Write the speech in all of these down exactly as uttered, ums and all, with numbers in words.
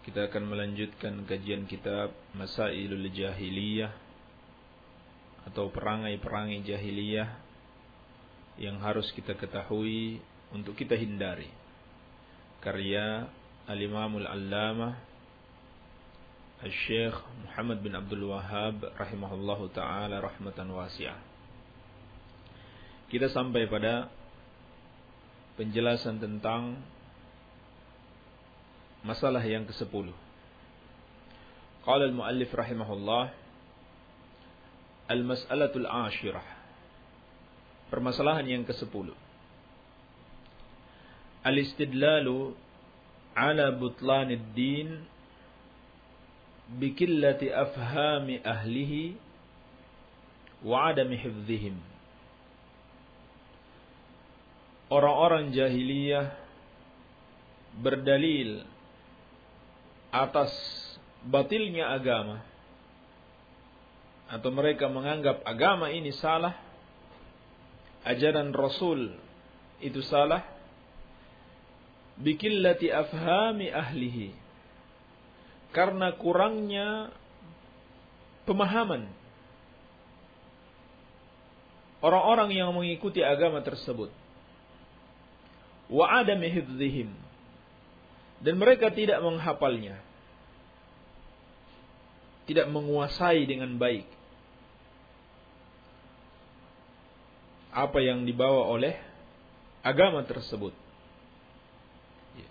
Kita akan melanjutkan kajian kitab Masailul Jahiliyah atau perangai-perangai jahiliyah yang harus kita ketahui untuk kita hindari. Karya Al-Imamul Allamah Al-Syekh Muhammad bin Abdul Wahhab rahimahullahu ta'ala rahmatan wasi'ah. Kita sampai pada penjelasan tentang masalah yang kesepuluh. Qala al-muallif rahimahullah, al-mas'alatul ashirah. Permasalahan yang kesepuluh. Al-istidlalu ala butlanid din bikillati afhami ahlihi wa adami hifdzihim. Orang-orang jahiliyah berdalil atas batilnya agama, atau mereka menganggap agama ini salah, ajaran Rasul itu salah, bikillati afhami ahlihi, karena kurangnya pemahaman orang-orang yang mengikuti agama tersebut, wa adami hifdzihim, dan mereka tidak menghafalnya, tidak menguasai dengan baik apa yang dibawa oleh agama tersebut. Ya.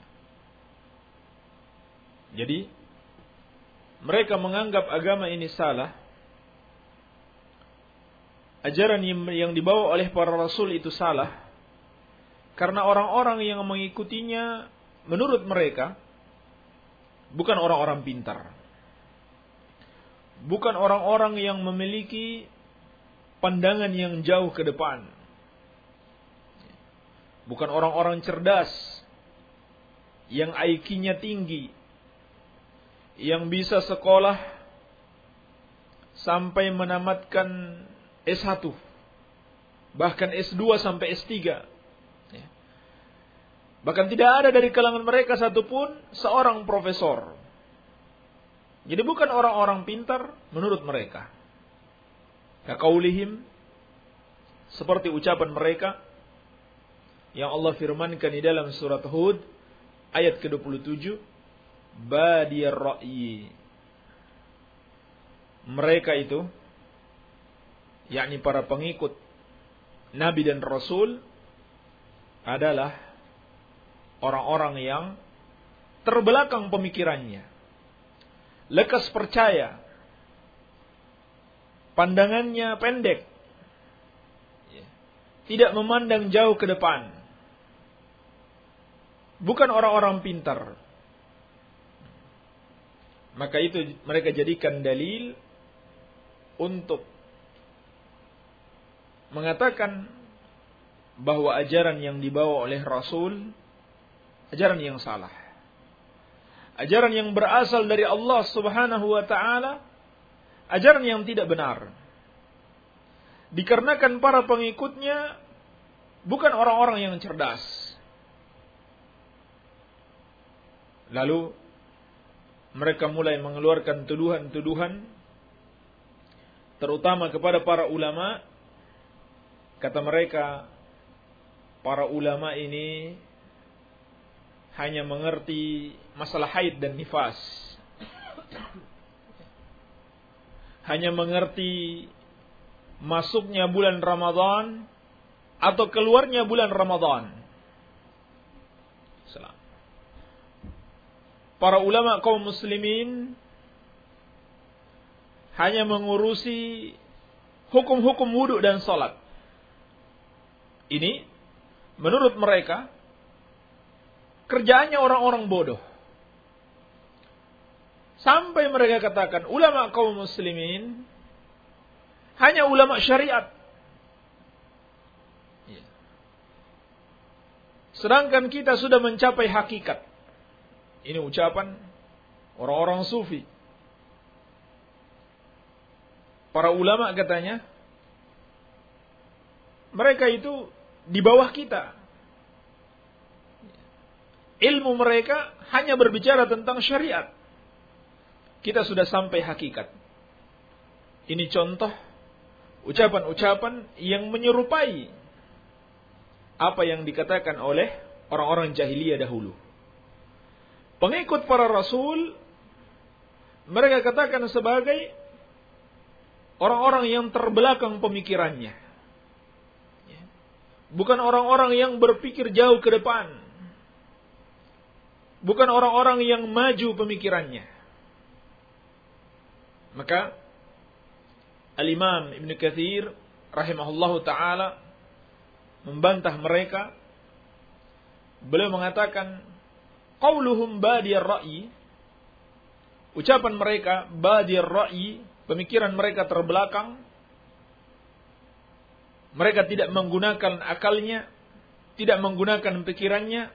Jadi mereka menganggap agama ini salah, ajaran yang dibawa oleh para rasul itu salah, karena orang-orang yang mengikutinya menurut mereka bukan orang-orang pintar, bukan orang-orang yang memiliki pandangan yang jauh ke depan, bukan orang-orang cerdas yang I Q-nya tinggi, yang bisa sekolah sampai menamatkan S satu, bahkan S dua sampai S tiga. Bahkan tidak ada dari kalangan mereka satupun seorang profesor. Jadi bukan orang-orang pintar menurut mereka. Kaqaulihim, seperti ucapan mereka yang Allah firmankan di dalam surat Hud ayat ke dua puluh tujuh, badiyar ra'yi. Mereka itu, yakni para pengikut Nabi dan Rasul, adalah orang-orang yang terbelakang pemikirannya, lekas percaya, pandangannya pendek, tidak memandang jauh ke depan, bukan orang-orang pintar. Maka itu mereka jadikan dalil untuk mengatakan bahwa ajaran yang dibawa oleh Rasul ajaran yang salah, ajaran yang berasal dari Allah Subhanahu wa ta'ala, ajaran yang tidak benar, dikarenakan para pengikutnya bukan orang-orang yang cerdas. Lalu mereka mulai mengeluarkan tuduhan-tuduhan, terutama kepada para ulama. Kata mereka, para ulama ini hanya mengerti masalah haid dan nifas, hanya mengerti masuknya bulan Ramadan atau keluarnya bulan Ramadan. Para ulama kaum muslimin hanya mengurusi hukum-hukum wudu dan salat. Ini menurut mereka kerjaannya orang-orang bodoh. Sampai mereka katakan ulama kaum muslimin hanya ulama syariat. Sedangkan kita sudah mencapai hakikat. Ini ucapan orang-orang sufi. Para ulama katanya, mereka itu di bawah kita. Ilmu mereka hanya berbicara tentang syariat. kita sudah sampai hakikat. Ini contoh ucapan-ucapan yang menyerupai apa yang dikatakan oleh orang-orang jahiliyah dahulu. Pengikut para rasul, mereka katakan sebagai orang-orang yang terbelakang pemikirannya. Bukan orang-orang yang berpikir jauh ke depan. Bukan orang-orang yang maju pemikirannya. Maka Al-Imam Ibn Katsir rahimahullahu ta'ala membantah mereka. Beliau mengatakan, qauluhum badiyar ra'yi, ucapan mereka badiyar ra'yi, pemikiran mereka terbelakang, mereka tidak menggunakan akalnya, tidak menggunakan pikirannya,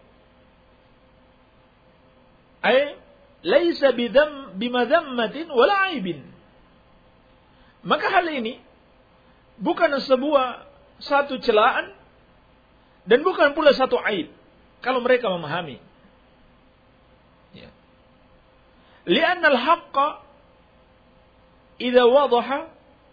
ay laisa bidam bimadammatin wala aibin. Maka hal ini bukan sebuah satu celaan dan bukan pula satu aib kalau mereka memahami. Ya. Lianna al-haqqa idza wadaha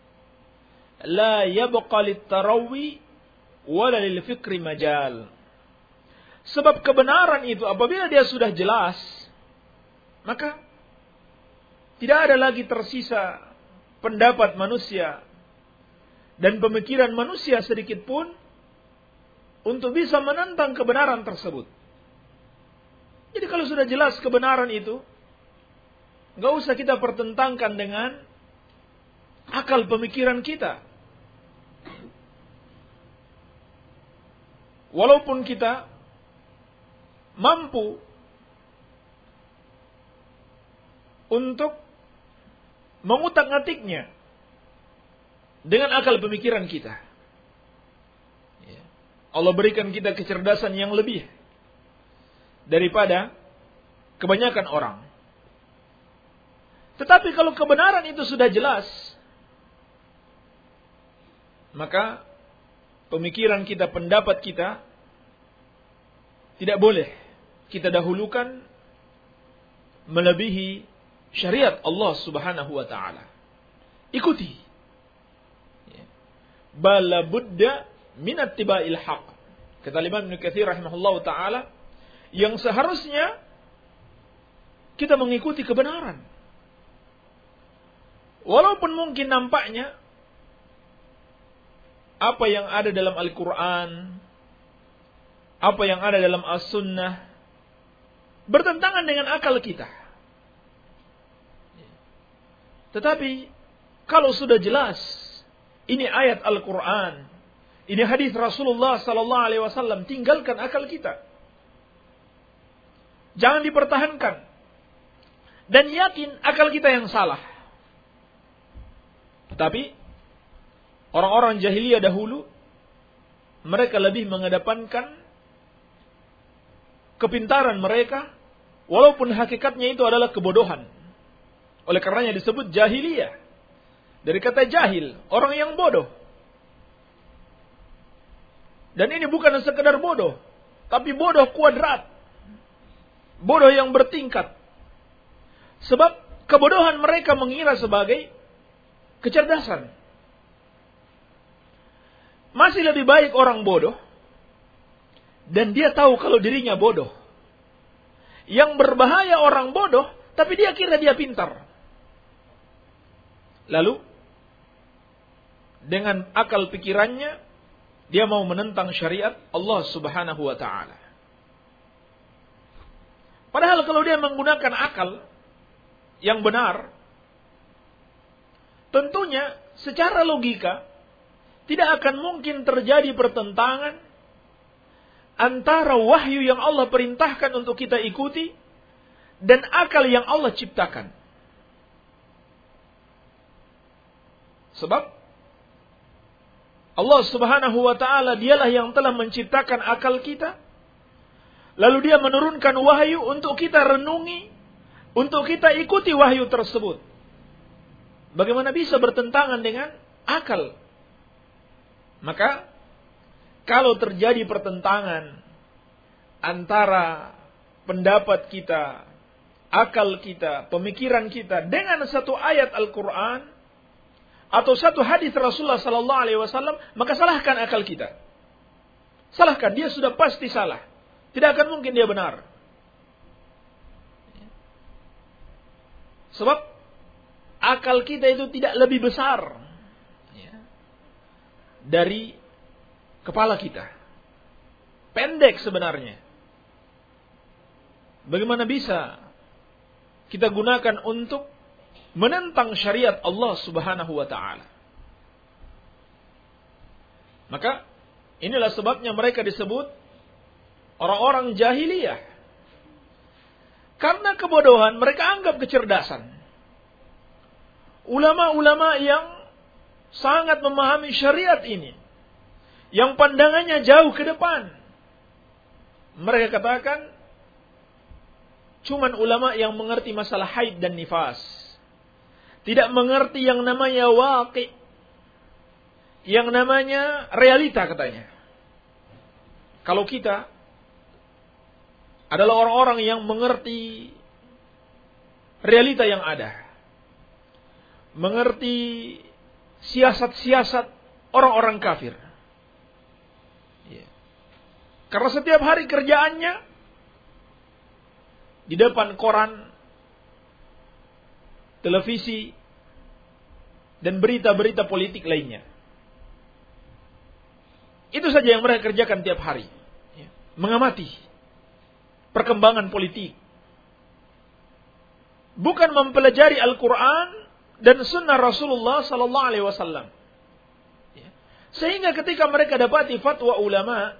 la yabqa lit-tarawwi wala lil-fikri majal. Sebab kebenaran itu apabila dia sudah jelas, maka tidak ada lagi tersisa pendapat manusia dan pemikiran manusia sedikit pun untuk bisa menentang kebenaran tersebut. Jadi kalau sudah jelas kebenaran itu, nggak usah kita pertentangkan dengan akal pemikiran kita. Walaupun kita mampu untuk mengutak-ngatiknya dengan akal pemikiran kita. Allah berikan kita kecerdasan yang lebih daripada kebanyakan orang. Tetapi kalau kebenaran itu sudah jelas, maka pemikiran kita, pendapat kita tidak boleh kita dahulukan melebihi syariat Allah Subhanahu wa ta'ala. Ikuti. Bala budda min ittiba'il haq. Kata Imam Ibn Katsir rahimahullah ta'ala, yang seharusnya kita mengikuti kebenaran. Walaupun mungkin nampaknya apa yang ada dalam Al-Quran, apa yang ada dalam As-Sunnah bertentangan dengan akal kita. Tetapi kalau sudah jelas ini ayat Al-Quran, ini hadis Rasulullah sallallahu alaihi wasallam, tinggalkan akal kita. Jangan dipertahankan. Dan yakin akal kita yang salah. Tetapi orang-orang jahiliyah dahulu, mereka lebih mengedepankan kepintaran mereka, walaupun hakikatnya itu adalah kebodohan. Oleh karenanya disebut jahiliyah. Dari kata jahil, orang yang bodoh. Dan ini bukan sekedar bodoh, tapi bodoh kuadrat. Bodoh yang bertingkat. Sebab kebodohan mereka mengira sebagai kecerdasan. Masih lebih baik orang bodoh dan dia tahu kalau dirinya bodoh. Yang berbahaya orang bodoh, tapi dia kira dia pintar. Lalu dengan akal pikirannya dia mau menentang syariat Allah Subhanahu wa ta'ala. Padahal kalau dia menggunakan akal yang benar, tentunya secara logika tidak akan mungkin terjadi pertentangan antara wahyu yang Allah perintahkan untuk kita ikuti dan akal yang Allah ciptakan. Sebab Allah Subhanahu wa ta'ala dialah yang telah menciptakan akal kita. Lalu dia menurunkan wahyu untuk kita renungi, untuk kita ikuti wahyu tersebut. Bagaimana bisa bertentangan dengan akal? Maka kalau terjadi pertentangan antara pendapat kita akal kita, pemikiran kita dengan satu ayat Al-Quran atau satu hadis Rasulullah Sallallahu Alaihi Wasallam, maka salahkan akal kita. Salahkan, dia sudah pasti salah. Tidak akan mungkin dia benar. Sebab akal kita itu tidak lebih besar dari kepala kita. Pendek sebenarnya. Bagaimana bisa kita gunakan untuk menentang syariat Allah Subhanahu wa taala? Maka inilah sebabnya mereka disebut orang-orang jahiliyah. Karena kebodohan mereka anggap kecerdasan. Ulama-ulama yang sangat memahami syariat ini, yang pandangannya jauh ke depan, mereka katakan cuman ulama yang mengerti masalah haid dan nifas, tidak mengerti yang namanya waqi', yang namanya realita katanya. Kalau kita adalah orang-orang yang mengerti realita yang ada, mengerti siasat-siasat orang-orang kafir. Ya. Karena setiap hari kerjaannya di depan koran, televisi, dan berita-berita politik lainnya. Itu saja yang mereka kerjakan tiap hari. Ya. Mengamati perkembangan politik. Bukan mempelajari Al-Quran dan sunnah Rasulullah Sallallahu Alaihi Wasallam. Ya. Sehingga ketika mereka dapati fatwa ulama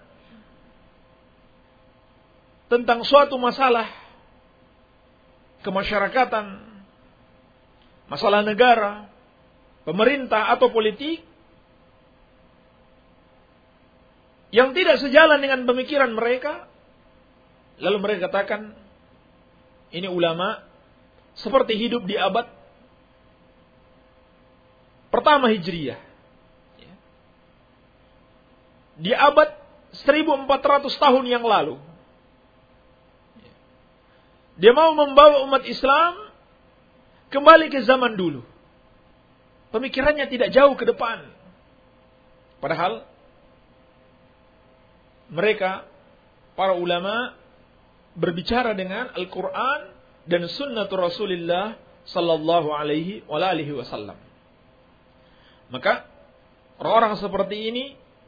tentang suatu masalah kemasyarakatan, masalah negara, pemerintah atau politik yang tidak sejalan dengan pemikiran mereka, lalu mereka katakan ini ulama seperti hidup di abad pertama Hijriyah, di abad seribu empat ratus tahun yang lalu. Dia mau membawa umat Islam kembali ke zaman dulu. Pemikirannya tidak jauh ke depan. Padahal mereka, para ulama, berbicara dengan Al-Quran dan sunnatul Rasulullah Sallallahu Alaihi Wasallam. Maka orang-orang seperti ini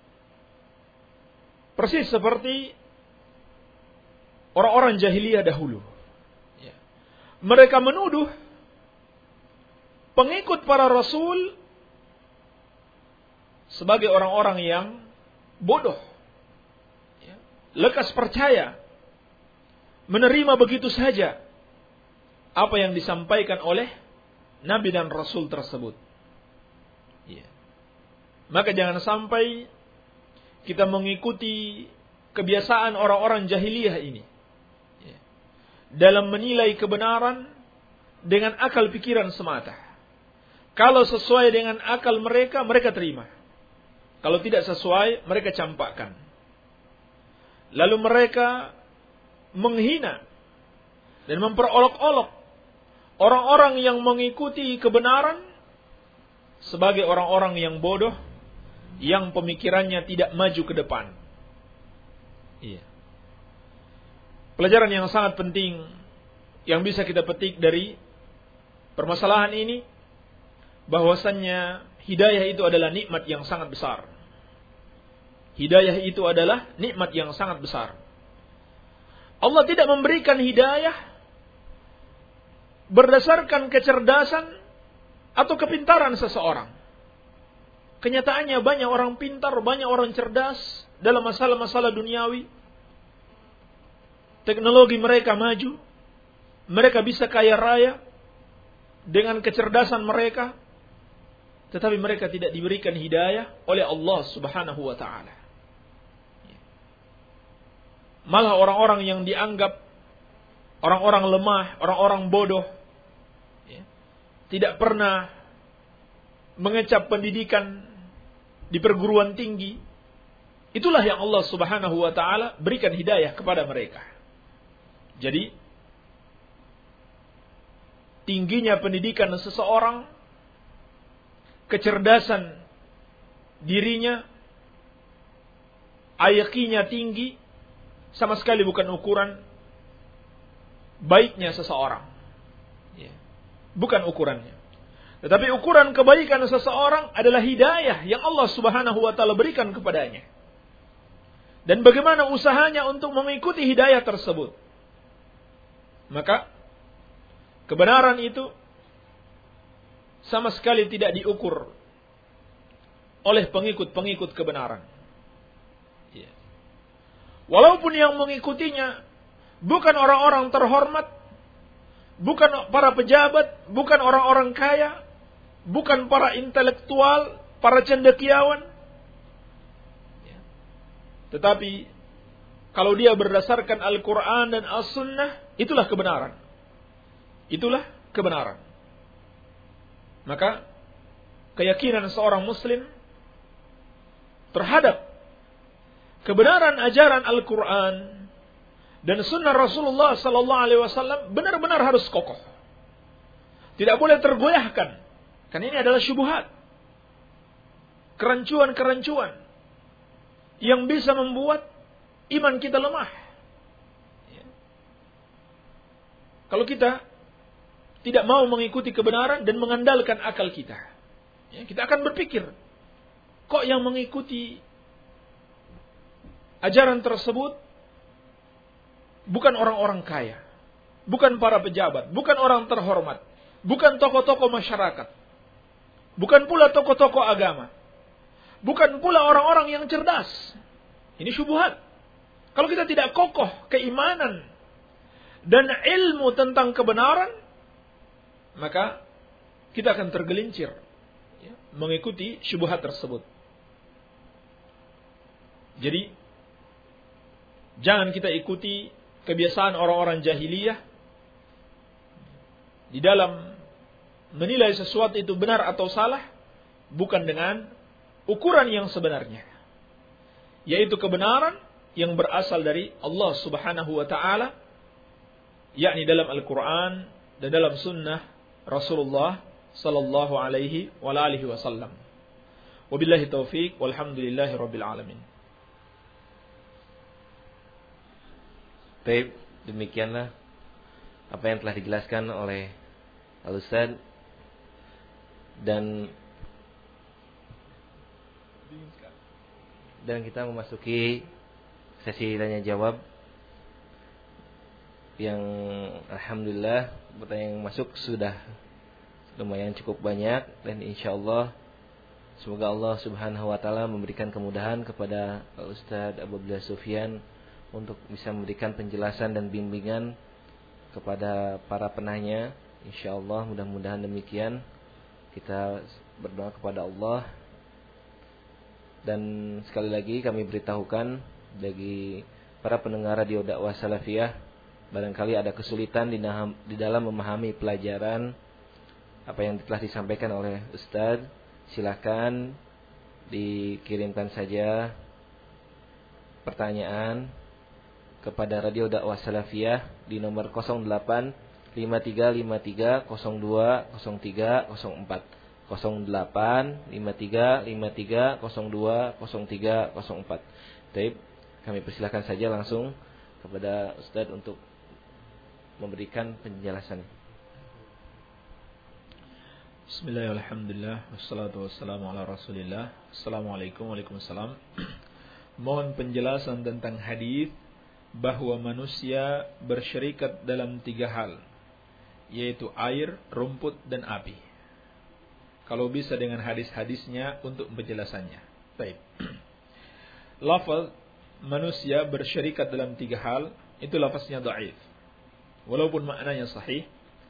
persis seperti orang-orang jahiliyah dahulu. Mereka menuduh pengikut para rasul sebagai orang-orang yang bodoh, lekas percaya, menerima begitu saja apa yang disampaikan oleh Nabi dan Rasul tersebut. Maka jangan sampai kita mengikuti kebiasaan orang-orang jahiliyah ini dalam menilai kebenaran dengan akal pikiran semata. Kalau sesuai dengan akal mereka, mereka terima. Kalau tidak sesuai, mereka campakkan. Lalu mereka menghina dan memperolok-olok orang-orang yang mengikuti kebenaran sebagai orang-orang yang bodoh, yang pemikirannya tidak maju ke depan. Iya. Pelajaran yang sangat penting yang bisa kita petik dari permasalahan ini, bahwasannya hidayah itu adalah nikmat yang sangat besar. Hidayah itu adalah nikmat yang sangat besar. Allah tidak memberikan hidayah berdasarkan kecerdasan atau kepintaran seseorang. Kenyataannya banyak orang pintar, banyak orang cerdas dalam masalah-masalah duniawi. Teknologi mereka maju, mereka bisa kaya raya dengan kecerdasan mereka, tetapi mereka tidak diberikan hidayah oleh Allah Subhanahu wa taala. Malah orang-orang yang dianggap orang-orang lemah, orang-orang bodoh, tidak pernah mengecap pendidikan di perguruan tinggi, itulah yang Allah Subhanahu wa taala berikan hidayah kepada mereka. Jadi tingginya pendidikan seseorang, kecerdasan dirinya, I Q-nya tinggi, sama sekali bukan ukuran baiknya seseorang. Bukan ukurannya. Tetapi ukuran kebaikan seseorang adalah hidayah yang Allah Subhanahu wa taala berikan kepadanya. Dan bagaimana usahanya untuk mengikuti hidayah tersebut. Maka kebenaran itu sama sekali tidak diukur oleh pengikut-pengikut kebenaran. Walaupun yang mengikutinya bukan orang-orang terhormat, bukan para pejabat, bukan orang-orang kaya, bukan para intelektual, para cendekiawan. Tetapi kalau dia berdasarkan Al-Quran dan As-Sunnah, itulah kebenaran. Itulah kebenaran. Maka keyakinan seorang Muslim terhadap kebenaran ajaran Al-Quran dan Sunnah Rasulullah Sallallahu Alaihi Wasallam benar-benar harus kokoh. Tidak boleh tergoyahkan. Karena ini adalah syubhat, kerancuan-kerancuan yang bisa membuat iman kita lemah. Ya. Kalau kita tidak mau mengikuti kebenaran dan mengandalkan akal kita, ya, kita akan berpikir, kok yang mengikuti ajaran tersebut bukan orang-orang kaya, bukan para pejabat, bukan orang terhormat, bukan tokoh-tokoh masyarakat, bukan pula tokoh-tokoh agama, bukan pula orang-orang yang cerdas. Ini syubhat. Kalau kita tidak kokoh keimanan dan ilmu tentang kebenaran, maka kita akan tergelincir ya, mengikuti syubhat tersebut. Jadi jangan kita ikuti kebiasaan orang-orang jahiliyah di dalam menilai sesuatu itu benar atau salah bukan dengan ukuran yang sebenarnya, yaitu kebenaran yang berasal dari Allah Subhanahu wa taala, yakni dalam Al-Qur'an dan dalam sunnah Rasulullah sallallahu alaihi wa alihi wasallam. Wabillahi taufiq walhamdulillahi rabbil alamin. Baik, demikianlah apa yang telah dijelaskan oleh Al-Ustaz. Dan dan kita memasuki sesi tanya jawab yang alhamdulillah pertanyaan yang masuk sudah lumayan cukup banyak, dan insyaallah semoga Allah Subhanahu wa taala memberikan kemudahan kepada Al-Ustaz Abu Abdullah Sufyan untuk bisa memberikan penjelasan dan bimbingan kepada para penanya. Insyaallah mudah-mudahan demikian. Kita berdoa kepada Allah. Dan sekali lagi kami beritahukan bagi para pendengar radio dakwah salafiyah, barangkali ada kesulitan di dalam memahami pelajaran apa yang telah disampaikan oleh Ustaz, silakan dikirimkan saja pertanyaan kepada radio dakwah salafiyah di nomor nol delapan lima tiga lima tiga nol dua nol tiga nol empat nol delapan lima tiga lima tiga nol dua nol tiga nol empat. Baik, kami persilakan saja langsung kepada Ustaz untuk memberikan penjelasan. Bismillahirrahmanirrahim. Alhamdulillah wassalatu wassalamu ala Rasulillah. Assalamualaikum warahmatullahi wabarakatuh. Mohon penjelasan tentang hadis bahwa manusia bersyirikat dalam tiga hal, yaitu air, rumput, dan api. Kalau bisa dengan hadis-hadisnya untuk penjelasannya. Baik. Lafaz manusia bersyirikat dalam tiga hal itu lafaznya dhaif, walaupun maknanya sahih.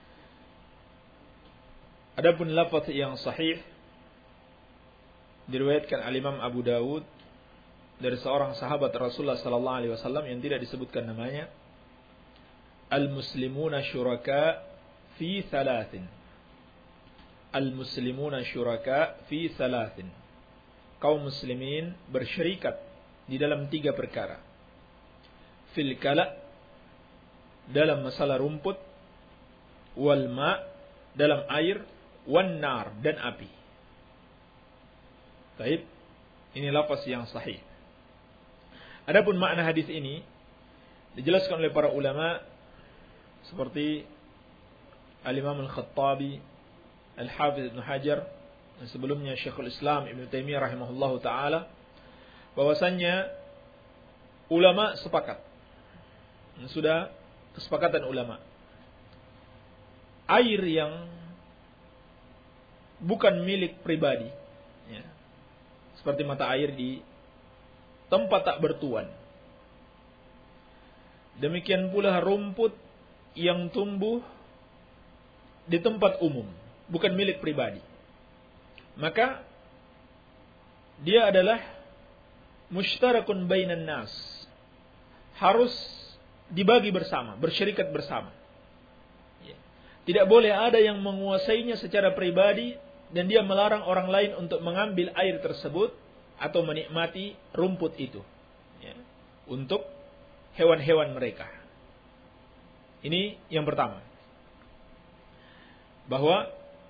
Adapun lafaz yang sahih diriwayatkan al-Imam Abu Dawud dari seorang sahabat Rasulullah sallallahu alaihi wasallam yang tidak disebutkan namanya. Al-muslimuna syuraka fi thalathin. Al-muslimuna syuraka fi thalathin. Kaum muslimin bersyirikat di dalam tiga perkara. Fil kala, dalam masalah rumput, wal ma, dalam air, wan nar, dan api. Baik, ini lafaz yang sahih. Adapun makna hadis ini dijelaskan oleh para ulama seperti Al-Imam Al-Khattabi, Al-Hafiz Ibn Hajar, dan sebelumnya Syekhul Islam Ibn Taimiyah rahimahullahu taala, bahwasannya ulama sepakat, sudah kesepakatan ulama, air yang bukan milik pribadi, ya, seperti mata air di tempat tak bertuan, demikian pula rumput yang tumbuh di tempat umum, bukan milik pribadi, maka dia adalah mushtarakun bainan nas, harus dibagi bersama, bersyirikat bersama. Tidak boleh ada yang menguasainya secara pribadi dan dia melarang orang lain untuk mengambil air tersebut atau menikmati rumput itu, ya, untuk hewan-hewan mereka. Ini yang pertama, bahwa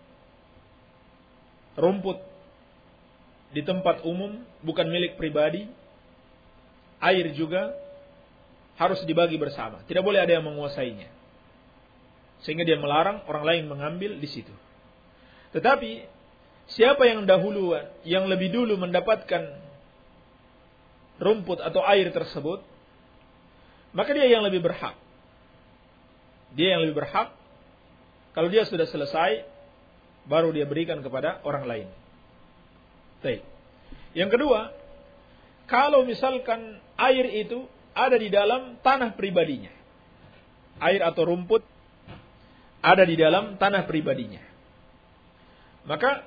rumput di tempat umum bukan milik pribadi, air juga harus dibagi bersama, tidak boleh ada yang menguasainya sehingga dia melarang orang lain mengambil di situ. Tetapi siapa yang dahulu, yang lebih dulu mendapatkan rumput atau air tersebut, maka dia yang lebih berhak. Dia yang lebih berhak. Kalau dia sudah selesai, baru dia berikan kepada orang lain. Baik. Yang kedua, kalau misalkan air itu ada di dalam tanah pribadinya, air atau rumput ada di dalam tanah pribadinya, maka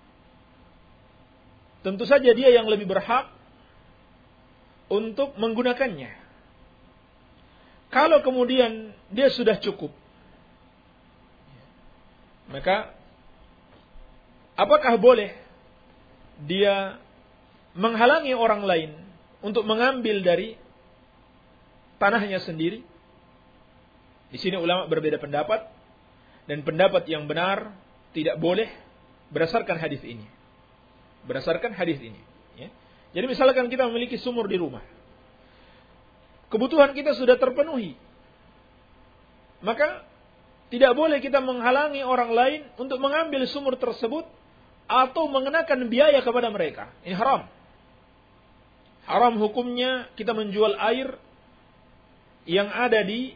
tentu saja dia yang lebih berhak untuk menggunakannya. Kalau kemudian dia sudah cukup, maka apakah boleh dia menghalangi orang lain untuk mengambil dari tanahnya sendiri? Di sini ulama berbeda pendapat, dan pendapat yang benar tidak boleh berdasarkan hadis ini. Berdasarkan hadis ini, ya. Jadi misalkan kita memiliki sumur di rumah, kebutuhan kita sudah terpenuhi, maka tidak boleh kita menghalangi orang lain untuk mengambil sumur tersebut atau mengenakan biaya kepada mereka. Ini haram. Haram hukumnya kita menjual air yang ada di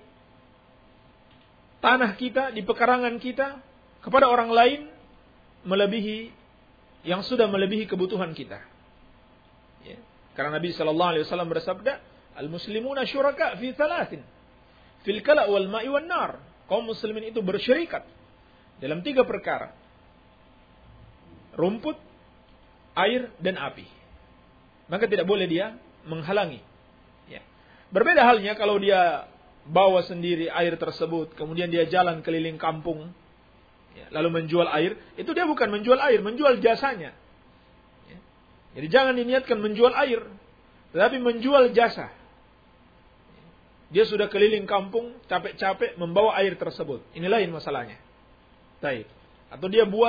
tanah kita, di pekarangan kita, kepada orang lain melebihi yang sudah melebihi kebutuhan kita. Ya. Karena Nabi Shallallahu Alaihi Wasallam bersabda, al-muslimuna syuraka fi thalathin, fil kala' wal ma'i wan nar. Kaum muslimin itu bersyirikat dalam tiga perkara: rumput, air, dan api. Maka tidak boleh dia menghalangi. Ya. Berbeda halnya kalau dia bawa sendiri air tersebut, kemudian dia jalan keliling kampung, ya, lalu menjual air, itu dia bukan menjual air, menjual jasanya. Ya. Jadi jangan diniatkan menjual air, tetapi menjual jasa. Dia sudah keliling kampung, capek-capek membawa air tersebut. Ini lain masalahnya. Baik. Atau dia buat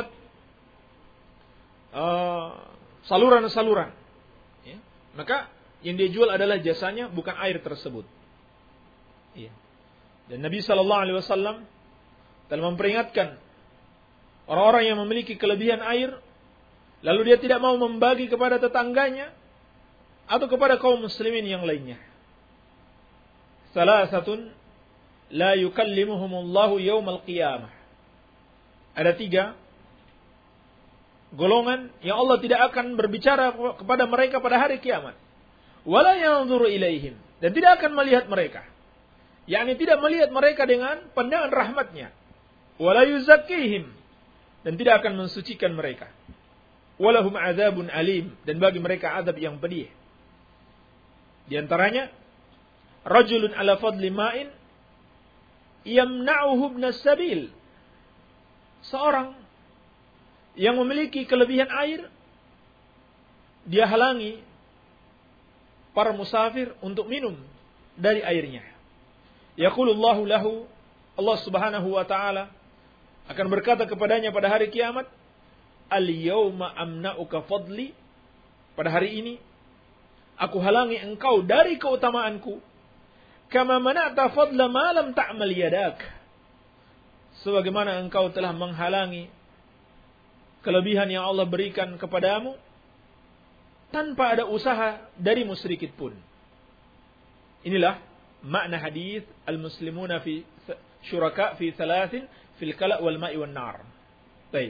uh, saluran-saluran. Ya. Maka yang dia jual adalah jasanya, bukan air tersebut. Ya. Dan Nabi Shallallahu Alaihi Wasallam telah memperingatkan orang-orang yang memiliki kelebihan air, lalu dia tidak mau membagi kepada tetangganya atau kepada kaum muslimin yang lainnya. Salasatun la yukallimuhumullahu yaumal qiyamah. Ada tiga golongan yang Allah tidak akan berbicara kepada mereka pada hari kiamat. Wala yanzuru ilaihim, dan tidak akan melihat mereka. yakni tidak melihat mereka dengan pandangan rahmatnya. Wala yuzakkihim, dan tidak akan mensucikan mereka. Walahum azabun alim, dan bagi mereka azab yang pedih. Di antaranya, rajulun ala fadli ma'in yamna'uhu ibnas sabil. Seorang yang memiliki kelebihan air, dia halangi para musafir untuk minum dari airnya. Yaqulullahu lahu, Allah Subhanahu wa taala akan berkata kepadanya pada hari kiamat, al-yawma amna'uka fadli, pada hari ini aku halangi engkau dari keutamaanku, kama mana'ta fadla ma lam ta'mal yadak, sebagaimana engkau telah menghalangi kelebihan yang Allah berikan kepadamu tanpa ada usaha darimu sedikit pun. Inilah makna hadis al-muslimuna fi syuraka fi thalathin fil kala' wal ma'i wan nar. Baik.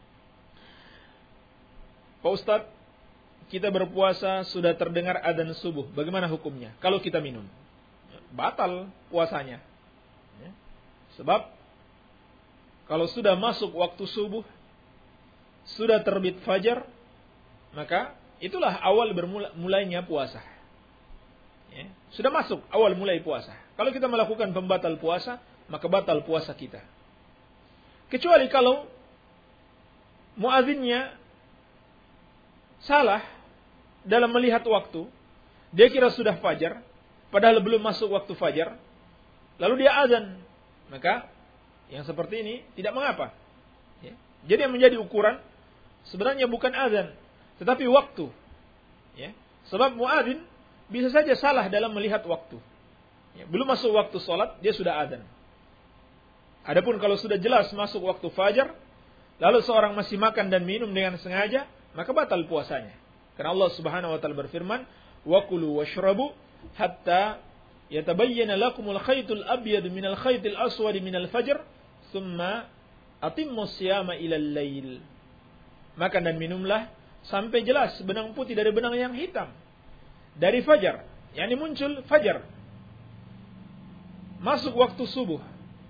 Pak Ustaz, kita berpuasa sudah terdengar adzan subuh. Bagaimana hukumnya? Kalau kita minum, batal puasanya. Sebab kalau sudah masuk waktu subuh, sudah terbit fajar, maka itulah awal bermulainya puasa. Ya, sudah masuk awal mulai puasa. Kalau kita melakukan pembatal puasa, maka batal puasa kita. Kecuali kalau muadzinnya salah dalam melihat waktu, dia kira sudah fajar, padahal belum masuk waktu fajar, lalu dia azan, maka yang seperti ini tidak mengapa. Ya. Jadi yang menjadi ukuran sebenarnya bukan azan, tetapi waktu. Ya. Sebab muadzin bisa saja salah dalam melihat waktu. Ya. Belum masuk waktu sholat, dia sudah azan. Adapun kalau sudah jelas masuk waktu fajar, lalu seorang masih makan dan minum dengan sengaja, maka batal puasanya. Karena Allah Subhanahu wa taala berfirman, "Wa kulu washrabu hatta yatabayyana lakumul khaytul abyad minal khaytil aswad minal fajr, tsumma atimmus siyama ilal lail." Makan dan minumlah sampai jelas benang putih dari benang yang hitam dari fajar. Yakni muncul fajar, masuk waktu subuh.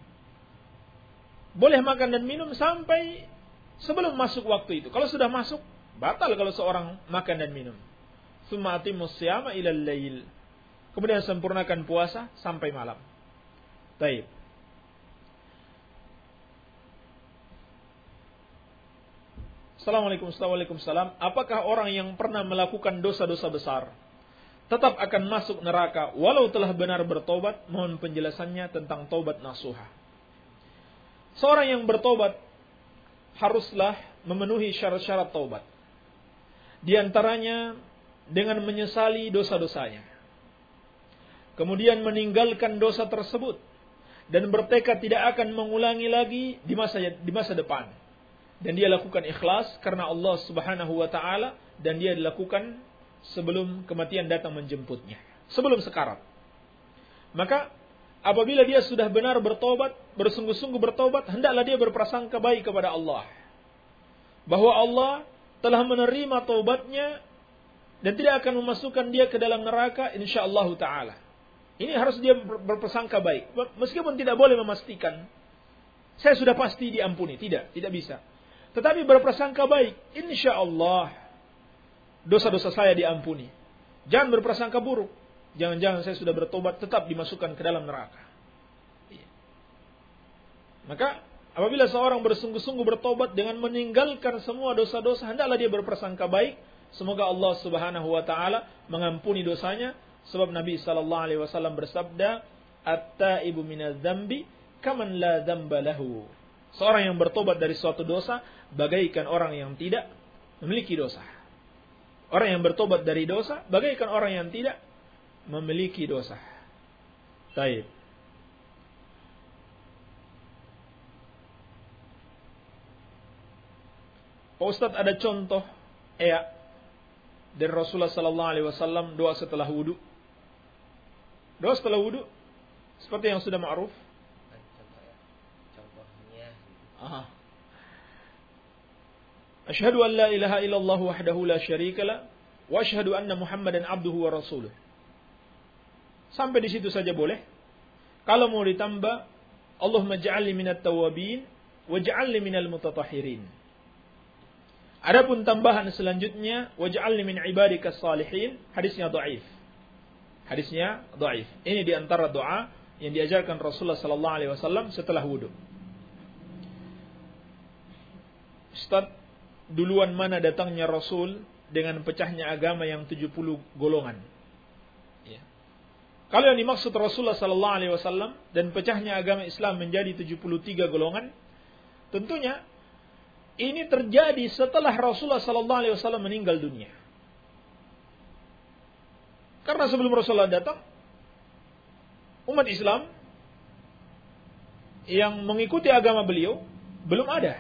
Boleh makan dan minum sampai sebelum masuk waktu itu. Kalau sudah masuk, batal kalau seorang makan dan minum. Tsumma atimmus siyama ilal lail. Kemudian sempurnakan puasa sampai malam. Baik. Assalamualaikum warahmatullahi wabarakatuh. Apakah orang yang pernah melakukan dosa-dosa besar tetap akan masuk neraka walau telah benar bertobat? Mohon penjelasannya tentang taubat nasuha. Seorang yang bertobat haruslah memenuhi syarat-syarat taubat. Di antaranya dengan menyesali dosa-dosanya, kemudian meninggalkan dosa tersebut dan bertekad tidak akan mengulangi lagi di masa di masa depan. Dan dia lakukan ikhlas karena Allah Subhanahu wa taala, dan dia dilakukan sebelum kematian datang menjemputnya, sebelum sekarat. Maka apabila dia sudah benar bertobat, bersungguh-sungguh bertobat, hendaklah dia berprasangka baik kepada Allah, bahwa Allah telah menerima taubatnya dan tidak akan memasukkan dia ke dalam neraka insyaallah taala. Ini harus dia berprasangka baik, meskipun tidak boleh memastikan saya sudah pasti diampuni, tidak, tidak bisa. Tetapi berprasangka baik, insyaallah dosa-dosa saya diampuni. Jangan berprasangka buruk. Jangan-jangan saya sudah bertobat tetap dimasukkan ke dalam neraka. Maka apabila seorang bersungguh-sungguh bertobat dengan meninggalkan semua dosa-dosa, hendaklah dia berprasangka baik. Semoga Allah Subhanahu wa taala mengampuni dosanya. Sebab Nabi sallallahu alaihi wasallam bersabda, "At-taibu minadz-dzambi kaman la dzamba lahu." Seorang yang bertobat dari suatu dosa bagaikan orang yang tidak memiliki dosa. Orang yang bertobat dari dosa bagaikan orang yang tidak memiliki dosa. Baik. Pak Ustaz, ada contoh ya dari Rasulullah sallallahu alaihi wasallam doa setelah wudu. Doa setelah wudu seperti yang sudah ma'ruf. Contohnya. Aha. Asyhadu an la ilaha illallah wahdahu la syarika la wa asyhadu anna Muhammadan abduhu wa rasuluh. Sampai di situ saja boleh. Kalau mau ditambah, Allahumma ja'alni minat tawwabin waj'alni minal mutatahhirin. Adapun tambahan selanjutnya, waj'alni min ibadikas salihin, hadisnya dhaif. Hadisnya dhaif. Ini di antara doa yang diajarkan Rasulullah sallallahu alaihi wasallam setelah wudu. Ustaz, duluan mana datangnya Rasul dengan pecahnya agama yang tujuh puluh golongan? Ya. Kalau yang dimaksud Rasulullah sallallahu alaihi wasallam dan pecahnya agama Islam menjadi tujuh puluh tiga golongan, Tentunya ini terjadi setelah Rasulullah sallallahu alaihi wasallam meninggal dunia. Karena sebelum Rasulullah datang, umat Islam yang mengikuti agama beliau belum ada.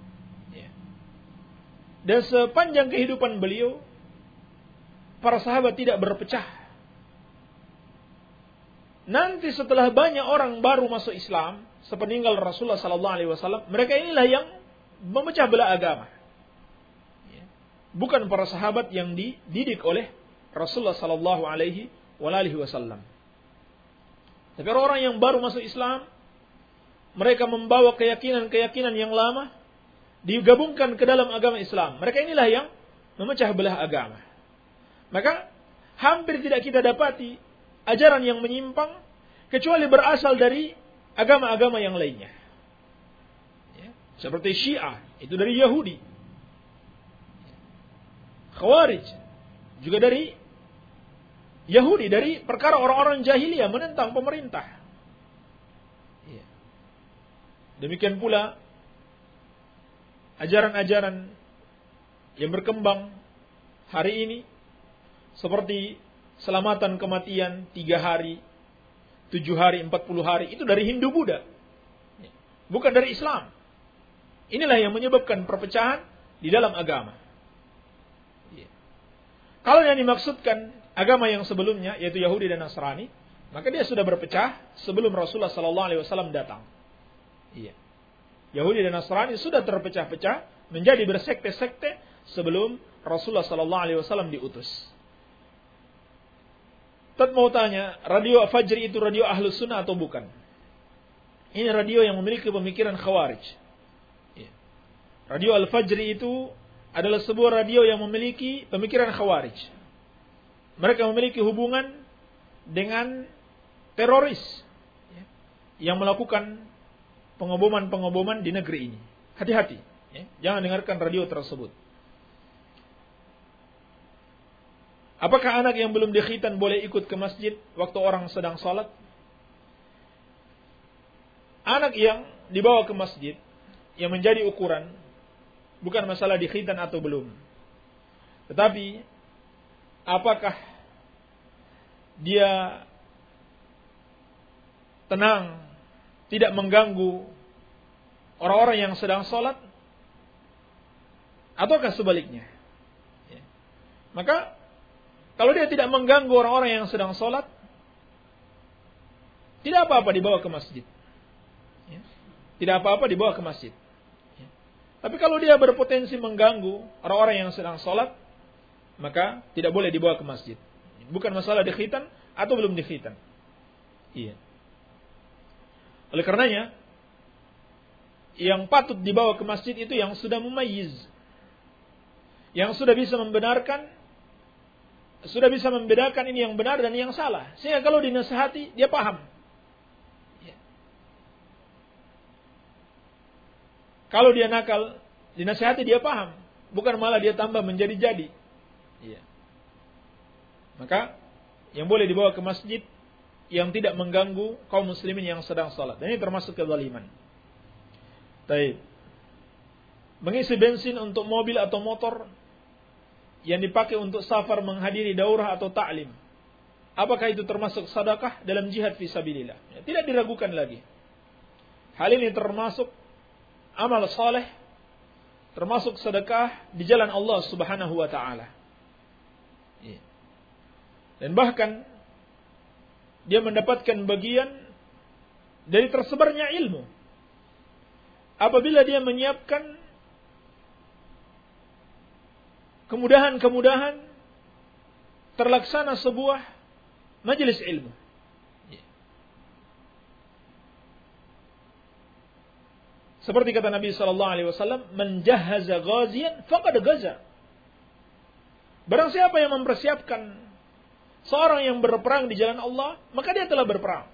Dan sepanjang kehidupan beliau, para sahabat tidak berpecah. Nanti setelah banyak orang baru masuk Islam, sepeninggal Rasulullah sallallahu alaihi wasallam, mereka inilah yang memecah belah agama. Bukan para sahabat yang dididik oleh Rasulullah sallallahu alaihi wasallam. Tapi orang yang baru masuk Islam, mereka membawa keyakinan-keyakinan yang lama digabungkan ke dalam agama Islam. Mereka inilah yang memecah belah agama. Maka hampir tidak kita dapati ajaran yang menyimpang kecuali berasal dari agama-agama yang lainnya. Ya, seperti Syiah, itu dari Yahudi. Khawarij juga dari Yahudi, dari perkara orang-orang jahiliyah menentang pemerintah. Ya. Demikian pula ajaran-ajaran yang berkembang hari ini seperti selamatan kematian tiga hari, tujuh hari, empat puluh hari, itu dari Hindu Buddha, bukan dari Islam. Inilah yang menyebabkan perpecahan di dalam agama. Kalau yang dimaksudkan agama yang sebelumnya, yaitu Yahudi dan Nasrani, maka dia sudah berpecah sebelum Rasulullah sallallahu alaihi wasallam datang. Iya. Yahudi dan Nasrani sudah terpecah-pecah menjadi bersekte-sekte sebelum Rasulullah sallallahu alaihi wasallam diutus. Tad mau tanya, radio Fajri itu radio Ahlus Sunnah atau bukan? Ini radio yang memiliki pemikiran Khawarij. Iya. Radio Al-Fajri itu adalah sebuah radio yang memiliki pemikiran Khawarij. Mereka memiliki hubungan dengan teroris ya, yang melakukan pengeboman-pengeboman di negeri ini. Hati-hati, ya, jangan dengarkan radio tersebut. Apakah anak yang belum dikhitan boleh ikut ke masjid waktu orang sedang sholat? Anak yang dibawa ke masjid yang menjadi ukuran bukan masalah dikhitan atau belum. Tetapi apakah dia tenang, tidak mengganggu orang-orang yang sedang sholat, ataukah sebaliknya? Ya. Maka kalau dia tidak mengganggu orang-orang yang sedang sholat, tidak apa-apa dibawa ke masjid. Ya. Tidak apa-apa dibawa ke masjid. Ya. Tapi kalau dia berpotensi mengganggu orang-orang yang sedang sholat, maka tidak boleh dibawa ke masjid. Bukan masalah dikhitan atau belum dikhitan. Iya. Oleh karenanya, yang patut dibawa ke masjid itu yang sudah mumayyiz, yang sudah bisa membenarkan, sudah bisa membedakan ini yang benar dan yang salah. Sehingga kalau dinasihati, dia paham. Ya. Kalau dia nakal, dinasihati dia paham. Bukan malah dia tambah menjadi-jadi. Ya. Maka, yang boleh dibawa ke masjid yang tidak mengganggu kaum muslimin yang sedang salat. Dan ini termasuk kezaliman. Baik. Mengisi bensin untuk mobil atau motor yang dipakai untuk safar menghadiri daurah atau ta'lim. Apakah itu termasuk sedekah dalam jihad fisabilillah? Ya, tidak diragukan lagi. Hal ini termasuk amal saleh, termasuk sedekah di jalan Allah Subhanahu wa taala. Ya. Dan bahkan dia mendapatkan bagian dari tersebarnya ilmu. Apabila dia menyiapkan kemudahan-kemudahan terlaksana sebuah majelis ilmu. Seperti kata Nabi sallallahu alaihi wasallam, "Man jahhaza ghaziyan faqad ghaza." Barang siapa yang mempersiapkan seorang yang berperang di jalan Allah, maka dia telah berperang.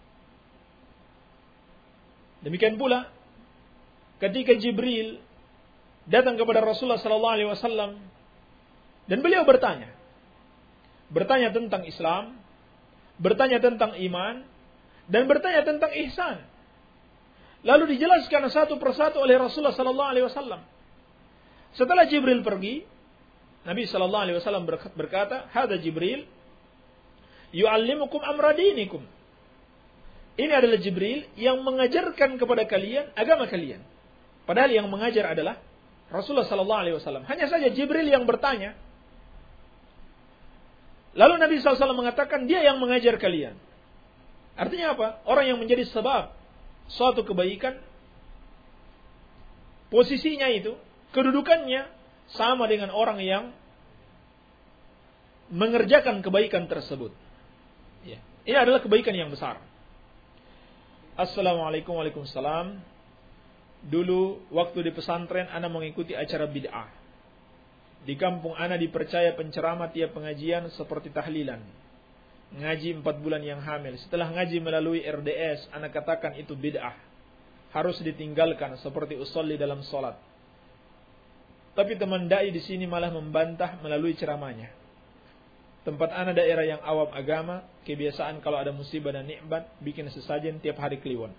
Demikian pula ketika Jibril datang kepada Rasulullah sallallahu alaihi wasallam dan beliau bertanya, bertanya tentang Islam, bertanya tentang iman, dan bertanya tentang ihsan. Lalu dijelaskan satu persatu oleh Rasulullah sallallahu alaihi wasallam. Setelah Jibril pergi, Nabi sallallahu alaihi wasallam berkata, "Hada Jibril yu'allimukum amra dinikum." Ini adalah Jibril yang mengajarkan kepada kalian agama kalian. Padahal yang mengajar adalah Rasulullah sallallahu alaihi wasallam. Hanya saja Jibril yang bertanya. Lalu Nabi sallallahu alaihi wasallam mengatakan, dia yang mengajar kalian. Artinya apa? Orang yang menjadi sebab suatu kebaikan, posisinya itu, kedudukannya sama dengan orang yang mengerjakan kebaikan tersebut. Ya. Ini adalah kebaikan yang besar. Assalamualaikum warahmatullahi wabarakatuh. Dulu waktu di pesantren ana mengikuti acara bid'ah. Di kampung ana dipercaya penceramah tiap pengajian seperti tahlilan. Ngaji empat bulan yang hamil. Setelah ngaji melalui R D S, ana katakan itu bid'ah. Harus ditinggalkan seperti usolli dalam solat. Tapi teman dai di sini malah membantah melalui ceramahnya. Tempat ana daerah yang awam agama, kebiasaan kalau ada musibah dan nikmat bikin sesajen tiap hari kliwon.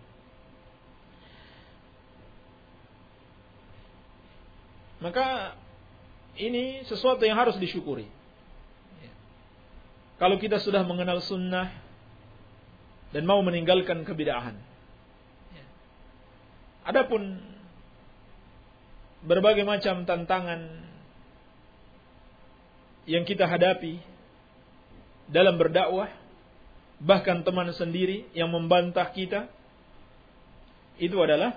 Maka ini sesuatu yang harus disyukuri. Kalau kita sudah mengenal sunnah dan mau meninggalkan kebid'ahan. Adapun berbagai macam tantangan yang kita hadapi dalam berdakwah, bahkan teman sendiri yang membantah kita, itu adalah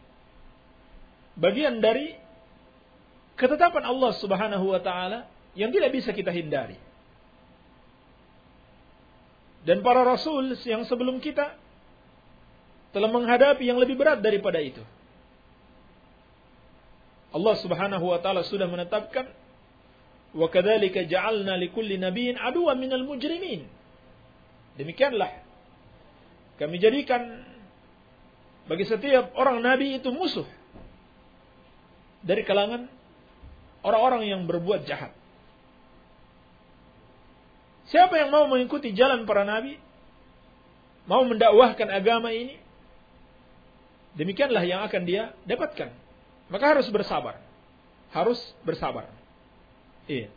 bagian dari ketetapan Allah Subhanahu wa taala yang tidak bisa kita hindari. Dan para rasul yang sebelum kita telah menghadapi yang lebih berat daripada itu. Allah Subhanahu wa taala sudah menetapkan, wa kadzalika ja'alna likulli nabiyyin aduwwan minal mujrimin. Demikianlah kami jadikan bagi setiap orang nabi itu musuh dari kalangan orang-orang yang berbuat jahat. Siapa yang mau mengikuti jalan para nabi, mau mendakwahkan agama ini, demikianlah yang akan dia dapatkan. Maka harus bersabar. Harus bersabar. Iya.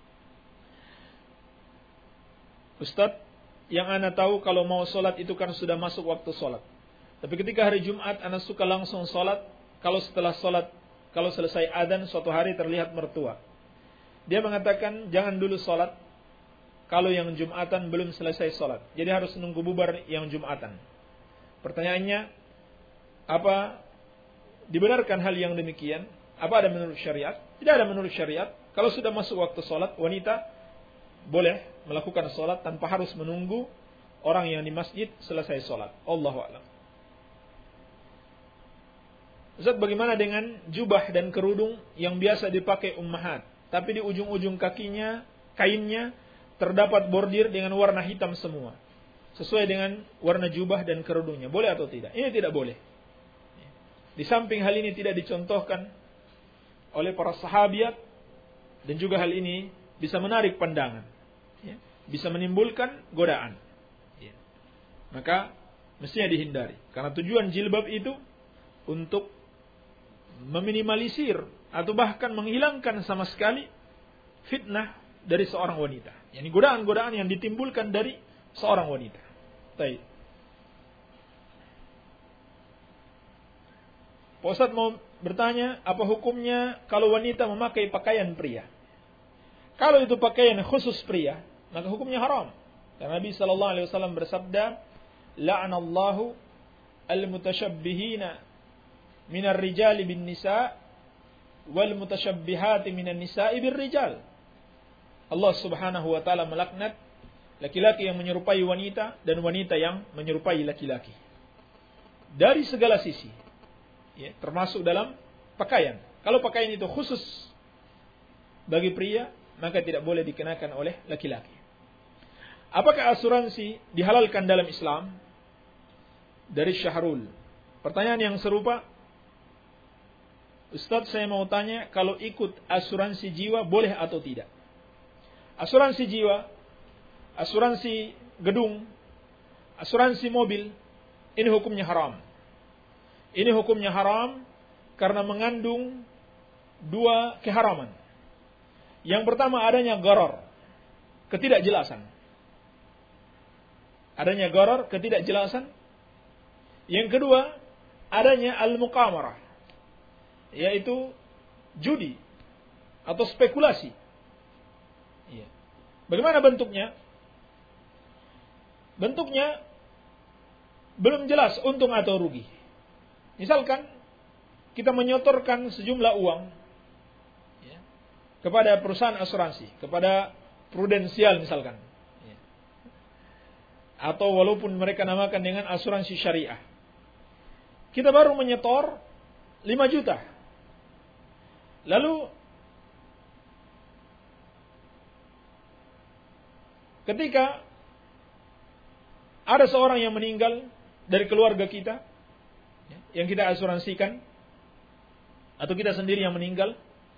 Ustaz, yang ana tahu kalau mau sholat itu kan sudah masuk waktu sholat. Tapi ketika hari Jumat ana suka langsung sholat. Kalau setelah sholat, kalau selesai adzan suatu hari terlihat mertua. Dia mengatakan jangan dulu sholat kalau yang Jumatan belum selesai sholat. Jadi harus nunggu bubar yang Jumatan. Pertanyaannya, apa dibenarkan hal yang demikian? Apa ada menurut syariat? Tidak ada menurut syariat. Kalau sudah masuk waktu sholat, wanita boleh melakukan sholat tanpa harus menunggu orang yang di masjid selesai sholat. Allahu a'lam. Ustaz, bagaimana dengan jubah dan kerudung yang biasa dipakai ummahat, tapi di ujung-ujung kakinya, kainnya terdapat bordir dengan warna hitam semua, sesuai dengan warna jubah dan kerudungnya. Boleh atau tidak? Ini tidak boleh. Di samping hal ini tidak dicontohkan oleh para sahabiat, dan juga hal ini bisa menarik pandangan, bisa menimbulkan godaan. Maka mestinya dihindari. Karena tujuan jilbab itu untuk meminimalisir atau bahkan menghilangkan sama sekali fitnah dari seorang wanita. Yani godaan-godaan yang ditimbulkan dari seorang wanita. Baik. Pak Ustaz mau bertanya, apa hukumnya kalau wanita memakai pakaian pria? Kalau itu pakaian khusus pria, maka hukumnya haram. Karena Nabi sallallahu alaihi wasallam bersabda, "La'anallahu al-mutasyabbihina minar rijali bin nisa wal mutasyabbihati minan nisa'i bir rijal." Allah Subhanahu wa taala melaknat laki-laki yang menyerupai wanita dan wanita yang menyerupai laki-laki. Dari segala sisi. Ya, termasuk dalam pakaian. Kalau pakaian itu khusus bagi pria, maka tidak boleh dikenakan oleh laki-laki. Apakah asuransi dihalalkan dalam Islam? Dari Syahrul. Pertanyaan yang serupa. Ustaz, saya mau tanya, kalau ikut asuransi jiwa boleh atau tidak? Asuransi jiwa, asuransi gedung, asuransi mobil, ini hukumnya haram. Ini hukumnya haram karena mengandung dua keharaman. Yang pertama adanya gharar, ketidakjelasan. Adanya gharar, ketidakjelasan. Yang kedua, adanya al-muqamarah, yaitu judi atau spekulasi. Ya. Bagaimana bentuknya? Bentuknya belum jelas untung atau rugi. Misalkan kita menyotorkan sejumlah uang ya, kepada perusahaan asuransi, kepada prudensial misalkan. Ya. Atau walaupun mereka namakan dengan asuransi syariah. Kita baru menyetor lima juta. Lalu ketika ada seorang yang meninggal dari keluarga kita, yang kita asuransikan, atau kita sendiri yang meninggal,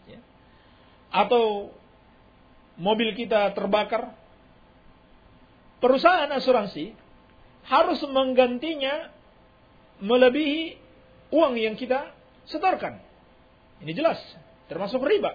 atau mobil kita terbakar, perusahaan asuransi harus menggantinya melebihi uang yang kita setorkan. Ini jelas, termasuk riba.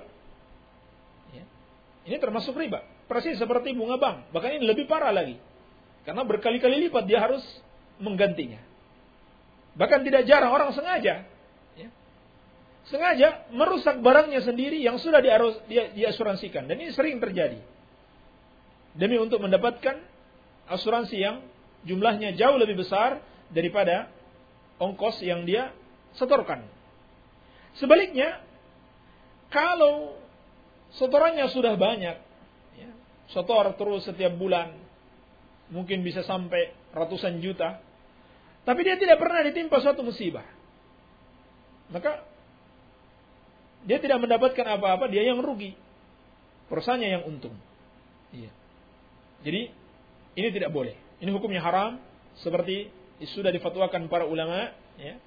Ini termasuk riba. Persis seperti bunga bank. Bahkan ini lebih parah lagi. Karena berkali-kali lipat dia harus menggantinya. Bahkan tidak jarang orang sengaja ya, sengaja merusak barangnya sendiri yang sudah diasuransikan. Dan ini sering terjadi. Demi untuk mendapatkan asuransi yang jumlahnya jauh lebih besar daripada ongkos yang dia setorkan. Sebaliknya, kalau setorannya sudah banyak, ya, setor terus setiap bulan, mungkin bisa sampai ratusan juta, tapi dia tidak pernah ditimpa suatu musibah, maka dia tidak mendapatkan apa-apa, dia yang rugi, perusahaannya yang untung. Iya. Jadi ini tidak boleh. Ini hukumnya haram, seperti sudah difatwakan para ulama. Ya.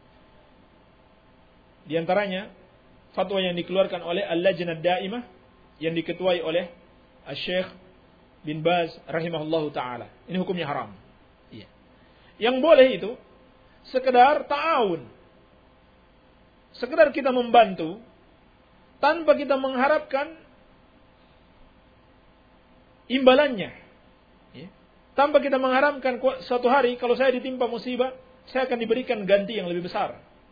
Di antaranya fatwa yang dikeluarkan oleh Al-Lajnah Daimah yang diketuai oleh Asy-Syaikh bin Baz rahimahullahu ta'ala. Ini hukumnya haram. Iya. Yang boleh itu sekedar ta'awun. Sekedar kita membantu tanpa kita mengharapkan imbalannya. Ya. Tanpa kita mengharapkan suatu hari kalau saya ditimpa musibah, saya akan diberikan ganti yang lebih besar.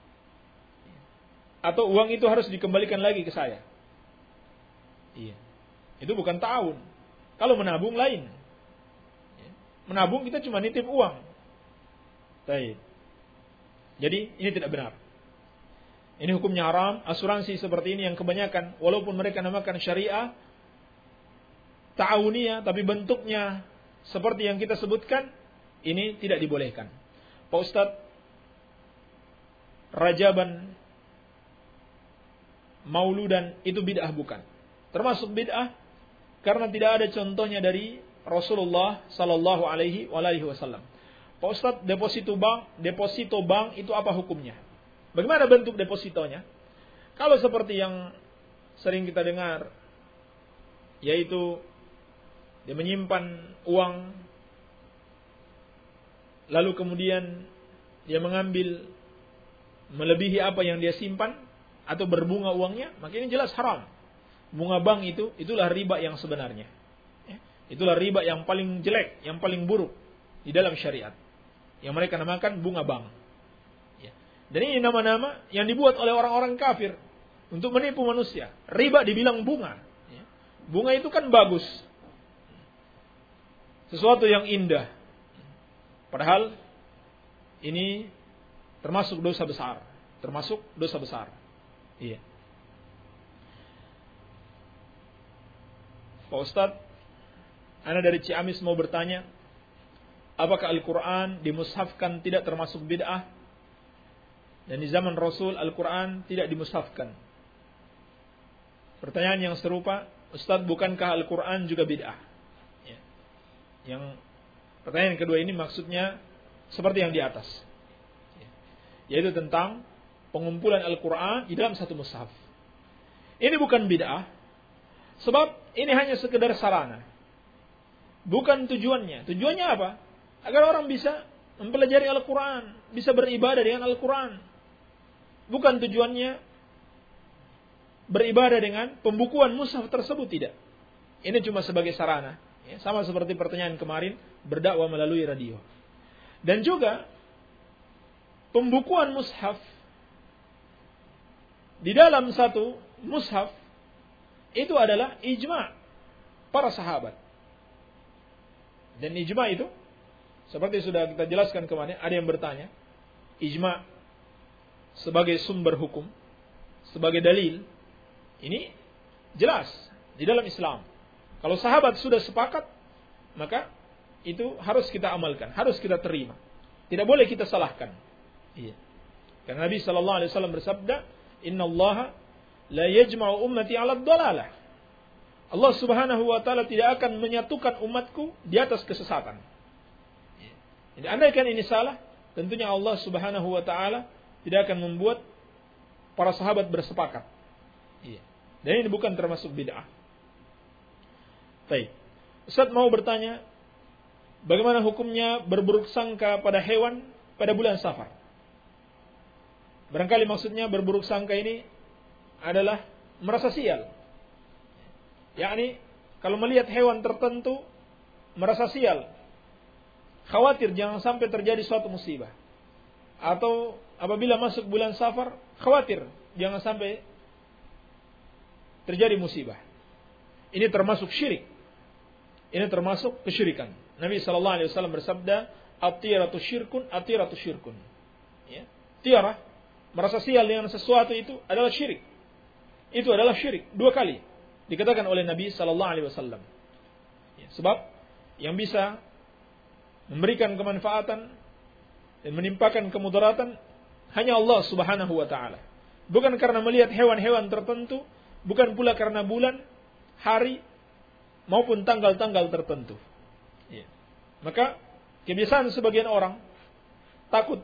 Atau uang itu harus dikembalikan lagi ke saya. Iya. Itu bukan ta'awun. Kalau menabung lain. Menabung kita cuma nitip uang. Baik. Jadi ini tidak benar. Ini hukumnya haram. Asuransi seperti ini yang kebanyakan, walaupun mereka namakan syariah, ta'awuniyah, tapi bentuknya seperti yang kita sebutkan, ini tidak dibolehkan. Pak Ustadz, Rajaban, Mauludan itu bid'ah bukan? Termasuk bid'ah karena tidak ada contohnya dari Rasulullah sallallahu alaihi wasallam. Pak Ustadz, deposito bank, deposito bank itu apa hukumnya? Bagaimana bentuk depositonya? Kalau seperti yang sering kita dengar, yaitu dia menyimpan uang, lalu kemudian dia mengambil melebihi apa yang dia simpan, atau berbunga uangnya, maka ini jelas haram. Bunga bank itu, itulah riba yang sebenarnya. Itulah riba yang paling jelek, yang paling buruk di dalam syariat, yang mereka namakan bunga bank. Dan ini nama-nama yang dibuat oleh orang-orang kafir untuk menipu manusia. Riba dibilang bunga. Bunga itu kan bagus, sesuatu yang indah. Padahal ini termasuk dosa besar, termasuk dosa besar. Iya. Pak Ustadz, Ana dari Ciamis mau bertanya, apakah Al-Quran dimushafkan tidak termasuk bid'ah? Dan di zaman Rasul Al-Quran tidak dimushafkan. Pertanyaan yang serupa, Ustadz, bukankah Al-Quran juga bid'ah? Ya. Yang pertanyaan kedua ini maksudnya seperti yang di atas, ya. Yaitu tentang pengumpulan Al-Quran di dalam satu mushaf. Ini bukan bid'ah, sebab ini hanya sekedar sarana, bukan tujuannya. Tujuannya apa? Agar orang bisa mempelajari Al-Quran, bisa beribadah dengan Al-Quran. bukan tujuannya beribadah dengan pembukuan mushaf tersebut, tidak. Ini cuma sebagai sarana. Ya, sama seperti pertanyaan kemarin, berdakwah melalui radio. Dan juga pembukuan mushaf di dalam satu mushaf itu adalah ijma' para sahabat. Dan ijma' itu seperti sudah kita jelaskan kemarin, ada yang bertanya, ijma' sebagai sumber hukum, sebagai dalil, ini jelas di dalam Islam. Kalau sahabat sudah sepakat, maka itu harus kita amalkan, harus kita terima. Tidak boleh kita salahkan. Iya. Karena Nabi sallallahu alaihi wasallam bersabda, "Innallaha la yajma'u ummati 'ala ad-dhalalah." Allah Subhanahu wa taala tidak akan menyatukan umatku di atas kesesatan. Jadi andaikan ini salah, tentunya Allah Subhanahu wa taala tidak akan membuat para sahabat bersepakat. Iya. Dan ini bukan termasuk bid'ah. Baik. Ustaz mau bertanya, bagaimana hukumnya berburuk sangka pada hewan pada bulan Safar? Barangkali maksudnya berburuk sangka ini adalah merasa sial. Yakni kalau melihat hewan tertentu merasa sial, khawatir jangan sampai terjadi suatu musibah. Atau apabila masuk bulan Safar, khawatir jangan sampai terjadi musibah. Ini termasuk syirik. Ini termasuk kesyirikan. Nabi sallallahu alaihi wasallam bersabda, "At-tiratu syirkun, at-tiratu syirkun." Ya. Tiarah, merasa sial dengan sesuatu itu adalah syirik. Itu adalah syirik dua kali dikatakan oleh Nabi sallallahu alaihi wasallam. Ya, sebab yang bisa memberikan kemanfaatan dan menimpakan kemudaratan hanya Allah Subhanahu wa taala. Bukan karena melihat hewan-hewan tertentu, bukan pula karena bulan, hari maupun tanggal-tanggal tertentu. Ya. Maka kebiasaan sebagian orang takut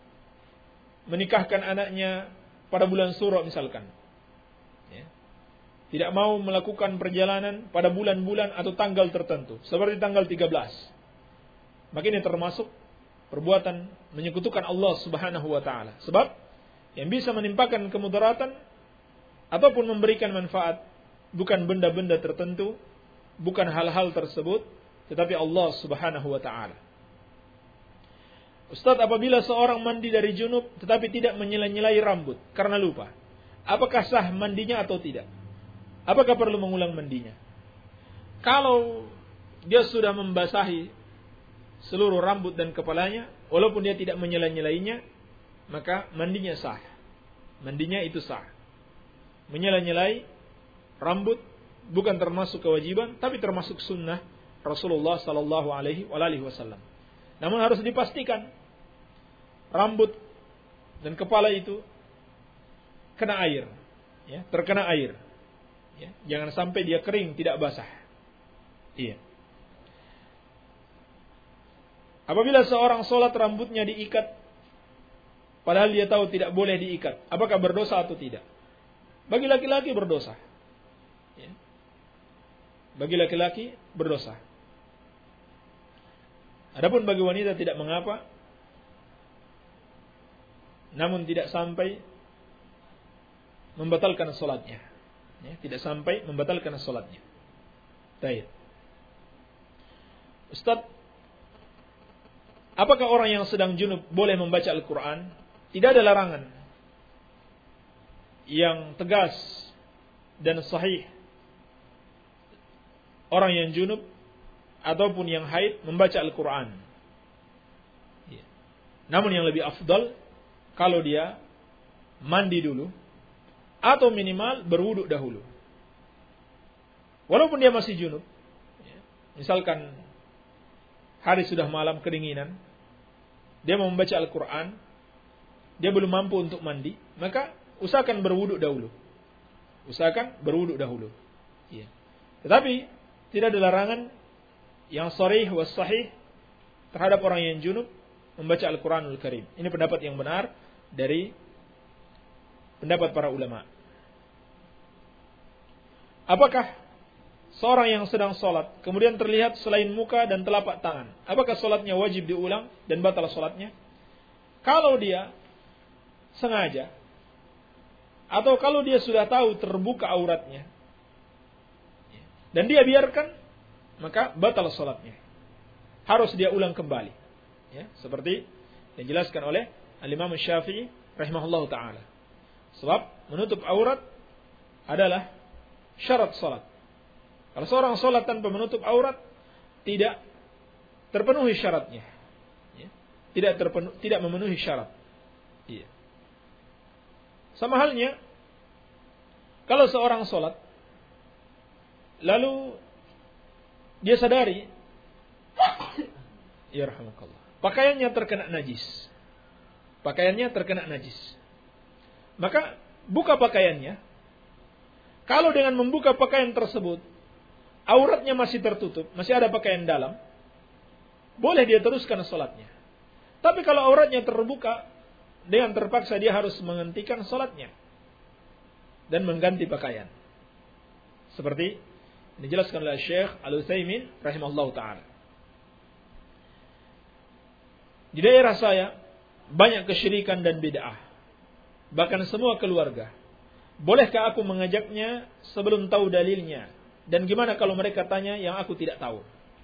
menikahkan anaknya pada bulan Suro misalkan. Ya. Tidak mau melakukan perjalanan pada bulan-bulan atau tanggal tertentu, seperti tanggal tiga belas. Maka ini termasuk perbuatan menyekutukan Allah Subhanahu wa taala. Sebab yang bisa menimpakan kemudaratan ataupun memberikan manfaat bukan benda-benda tertentu, bukan hal-hal tersebut, tetapi Allah Subhanahu wa taala. Ustaz, apabila seorang mandi dari junub tetapi tidak menyela-nyelai rambut karena lupa, apakah sah mandinya atau tidak? Apakah perlu mengulang mandinya? Kalau dia sudah membasahi seluruh rambut dan kepalanya, walaupun dia tidak menyela-nyelainya, maka mandinya sah. Mandinya itu sah. Menyela-nyelai rambut bukan termasuk kewajiban, tapi termasuk sunnah Rasulullah sallallahu alaihi wasallam. Namun harus dipastikan rambut dan kepala itu kena air, ya, terkena air. Ya, jangan sampai dia kering tidak basah. Iya. Apabila seorang sholat rambutnya diikat, padahal dia tahu tidak boleh diikat, apakah berdosa atau tidak? Bagi laki-laki berdosa. Ya. Bagi laki-laki berdosa. Adapun bagi wanita tidak mengapa, namun tidak sampai membatalkan sholatnya. Ya, tidak sampai membatalkan sholatnya. Baik. Ustaz, apakah orang yang sedang junub boleh membaca Al-Quran? Tidak ada larangan yang tegas dan sahih orang yang junub ataupun yang haid membaca Al-Quran. Ya. Namun yang lebih afdal kalau dia mandi dulu atau minimal berwudu dahulu. Walaupun dia masih junub, ya. Misalkan hari sudah malam kedinginan, dia mau membaca Al-Quran, dia belum mampu untuk mandi, maka usahakan berwudu dahulu. Usahakan berwudu dahulu. Ya. Tetapi tidak ada larangan yang sharih was sahih terhadap orang yang junub membaca Al-Quranul Karim. Ini pendapat yang benar dari pendapat para ulama. Apakah seorang yang sedang sholat kemudian terlihat selain muka dan telapak tangan, apakah sholatnya wajib diulang dan batal sholatnya? Kalau dia sengaja atau kalau dia sudah tahu terbuka auratnya dan dia biarkan, maka batal salatnya. Harus dia ulang kembali. Ya, seperti yang dijelaskan oleh Al-Imam Syafi'i rahimahullahu taala. Sebab menutup aurat adalah syarat salat. Kalau seorang salat tanpa menutup aurat, tidak terpenuhi syaratnya. Ya, tidak terpenuhi, tidak memenuhi syarat. Iya. Sama halnya, kalau seorang sholat, lalu dia sadari, ya rahmatullah, pakaiannya terkena najis, pakaiannya terkena najis, maka buka pakaiannya. Kalau dengan membuka pakaian tersebut, auratnya masih tertutup, masih ada pakaian dalam, boleh dia teruskan sholatnya. Tapi kalau auratnya terbuka, dengan terpaksa dia harus menghentikan sholatnya dan mengganti pakaian. Seperti dijelaskan oleh Syekh Al-Utsaimin rahimahullahu taala. Di daerah saya banyak kesyirikan dan bid'ah, bahkan semua keluarga. Bolehkah aku mengajaknya sebelum tahu dalilnya? Dan gimana kalau mereka tanya yang aku tidak tahu?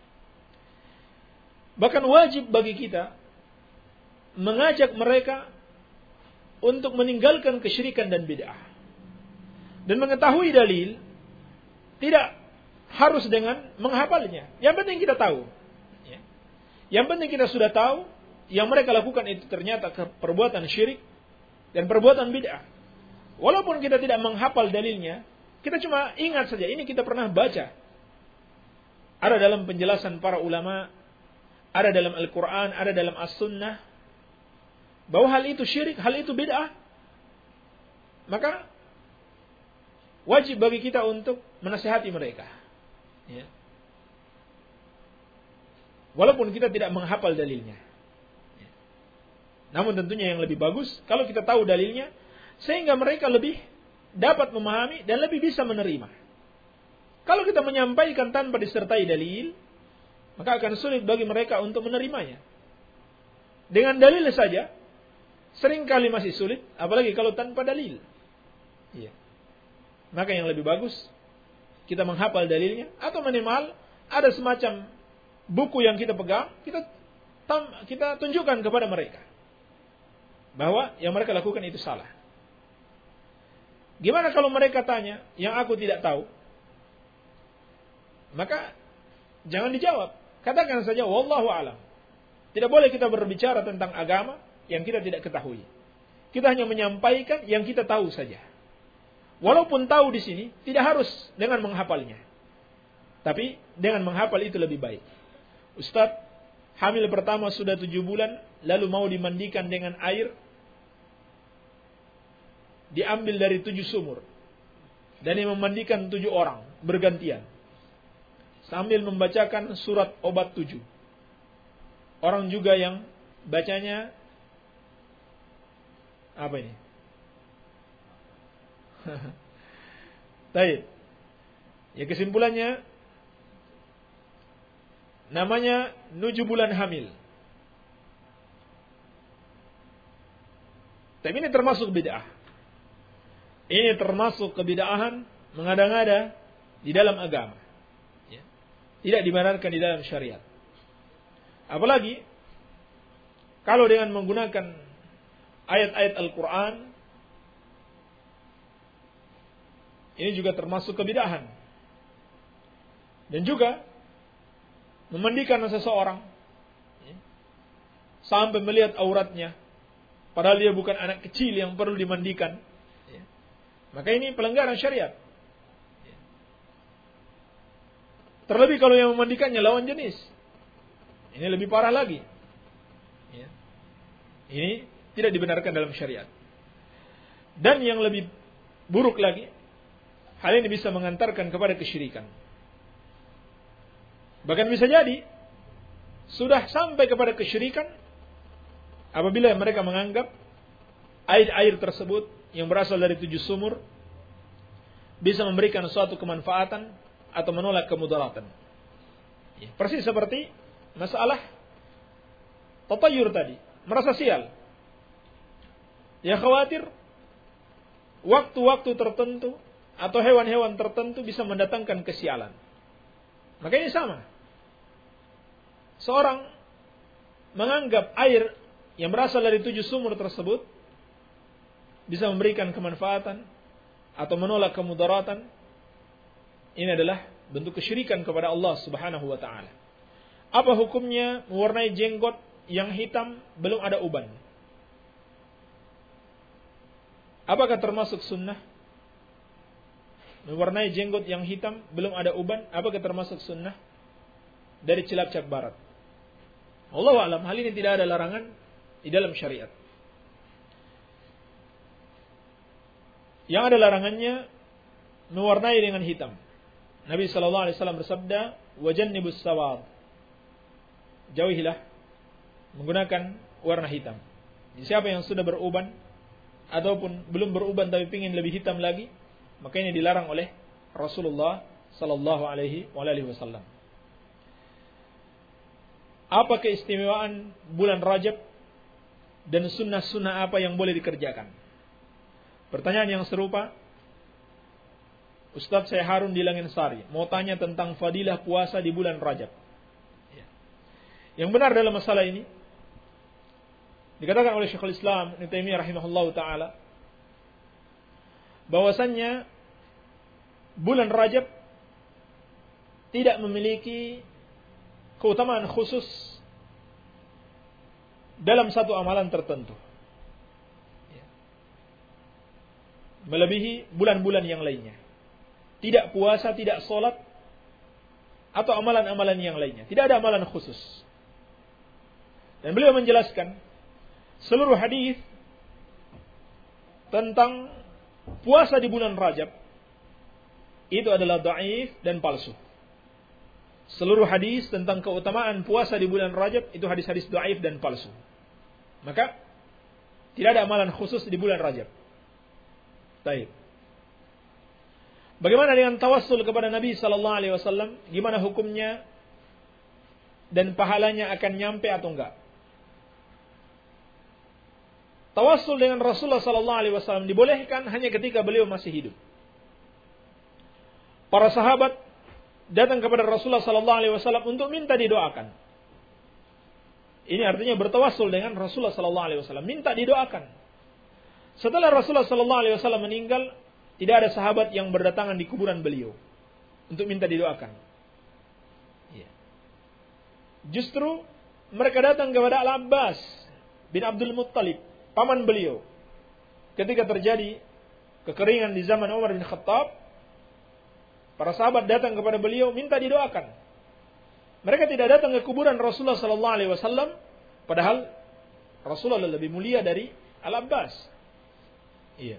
Bahkan wajib bagi kita mengajak mereka untuk meninggalkan kesyirikan dan bid'ah. Dan mengetahui dalil tidak harus dengan menghafalnya. Yang penting kita tahu. Ya. Yang penting kita sudah tahu yang mereka lakukan itu ternyata perbuatan syirik dan perbuatan bid'ah. Walaupun kita tidak menghafal dalilnya, kita cuma ingat saja, ini kita pernah baca. Ada dalam penjelasan para ulama, ada dalam Al-Quran, ada dalam As-Sunnah, bahwa hal itu syirik, hal itu bid'ah, maka wajib bagi kita untuk menasihati mereka. Ya. Walaupun kita tidak menghafal dalilnya. Ya. Namun tentunya yang lebih bagus kalau kita tahu dalilnya, sehingga mereka lebih dapat memahami dan lebih bisa menerima. Kalau kita menyampaikan tanpa disertai dalil, maka akan sulit bagi mereka untuk menerimanya. Dengan dalil saja seringkali masih sulit, apalagi kalau tanpa dalil. Iya. Maka yang lebih bagus kita menghafal dalilnya, atau minimal ada semacam buku yang kita pegang, kita kita tunjukkan kepada mereka bahwa yang mereka lakukan itu salah. Gimana kalau mereka tanya yang aku tidak tahu? Maka jangan dijawab. Katakan saja wallahu alam. Tidak boleh kita berbicara tentang agama yang kita tidak ketahui. Kita hanya menyampaikan yang kita tahu saja. Walaupun tahu di sini tidak harus dengan menghafalnya. Tapi dengan menghafal itu lebih baik. Ustaz, hamil pertama sudah tujuh bulan, lalu mau dimandikan dengan air diambil dari tujuh sumur. Dan yang memandikan tujuh orang bergantian. Sambil membacakan surat obat tujuh. Orang juga yang bacanya apa ini? Baik. Ya, kesimpulannya namanya nuju bulan hamil. Tapi ini termasuk bid'ah. Ini termasuk kebid'ahan mengada-ngada di dalam agama. Ya. Tidak dibenarkan di dalam syariat. Apalagi kalau dengan menggunakan ayat-ayat Al-Quran, ini juga termasuk kebid'ahan. Dan juga memandikan seseorang ya, sampai melihat auratnya, padahal dia bukan anak kecil yang perlu dimandikan ya. Maka ini pelanggaran syariat ya. Terlebih kalau yang memandikannya lawan jenis, ini lebih parah lagi ya. Ini tidak dibenarkan dalam syariat. Dan yang lebih buruk lagi, hal ini bisa mengantarkan kepada kesyirikan. Bahkan bisa jadi sudah sampai kepada kesyirikan apabila mereka menganggap air-air tersebut yang berasal dari tujuh sumur bisa memberikan suatu kemanfaatan atau menolak kemudaratan. Ya, persis seperti masalah tatayur tadi, merasa sial. Dia khawatir waktu-waktu tertentu atau hewan-hewan tertentu bisa mendatangkan kesialan. Maka ini sama. Seorang menganggap air yang berasal dari tujuh sumur tersebut bisa memberikan kemanfaatan atau menolak kemudaratan. Ini adalah bentuk kesyirikan kepada Allah Subhanahu wa taala. Apa hukumnya mewarnai jenggot yang hitam belum ada uban? Apakah termasuk sunnah? Mewarnai jenggot yang hitam belum ada uban, apakah termasuk sunnah? Dari Cilacap Barat. Wallahu a'lam, hal ini tidak ada larangan di dalam syariat. Yang ada larangannya mewarnai dengan hitam. Nabi sallallahu alaihi wasallam bersabda, "Wajannibus sawad." Jauhilah menggunakan warna hitam. Jadi siapa yang sudah beruban ataupun belum beruban tapi ingin lebih hitam lagi, maka ini dilarang oleh Rasulullah sallallahu alaihi wasallam. Apa keistimewaan bulan Rajab dan sunnah-sunnah apa yang boleh dikerjakan? Pertanyaan yang serupa Ustaz saya Harun di Langinsari mau tanya tentang fadilah puasa di bulan Rajab. Yang benar dalam masalah ini dikatakan oleh Syekhul Islam Ibnu Taimiyah rahimahullahu taala bahwasannya bulan Rajab tidak memiliki keutamaan khusus dalam satu amalan tertentu, melebihi bulan-bulan yang lainnya. Tidak puasa, tidak sholat, atau amalan-amalan yang lainnya. Tidak ada amalan khusus. Dan beliau menjelaskan seluruh hadis tentang puasa di bulan Rajab itu adalah dhaif dan palsu. Seluruh hadis tentang keutamaan puasa di bulan Rajab itu hadis-hadis dhaif dan palsu. Maka tidak ada amalan khusus di bulan Rajab. Baik. Bagaimana dengan tawassul kepada Nabi sallallahu alaihi wasallam? Gimana hukumnya dan pahalanya akan nyampe atau enggak? Tawassul dengan Rasulullah sallallahu alaihi wasallam dibolehkan hanya ketika beliau masih hidup. Para sahabat datang kepada Rasulullah sallallahu alaihi wasallam untuk minta didoakan. Ini artinya bertawassul dengan Rasulullah sallallahu alaihi wasallam, minta didoakan. Setelah Rasulullah sallallahu alaihi wasallam meninggal, tidak ada sahabat yang berdatangan di kuburan beliau untuk minta didoakan. Ya. Justru mereka datang kepada Al-Abbas bin Abdul Muttalib, paman beliau. Ketika terjadi kekeringan di zaman Umar bin Khattab, para sahabat datang kepada beliau minta didoakan. Mereka tidak datang ke kuburan Rasulullah sallallahu alaihi wasallam, padahal Rasulullah lebih mulia dari Al-Abbas. Iya.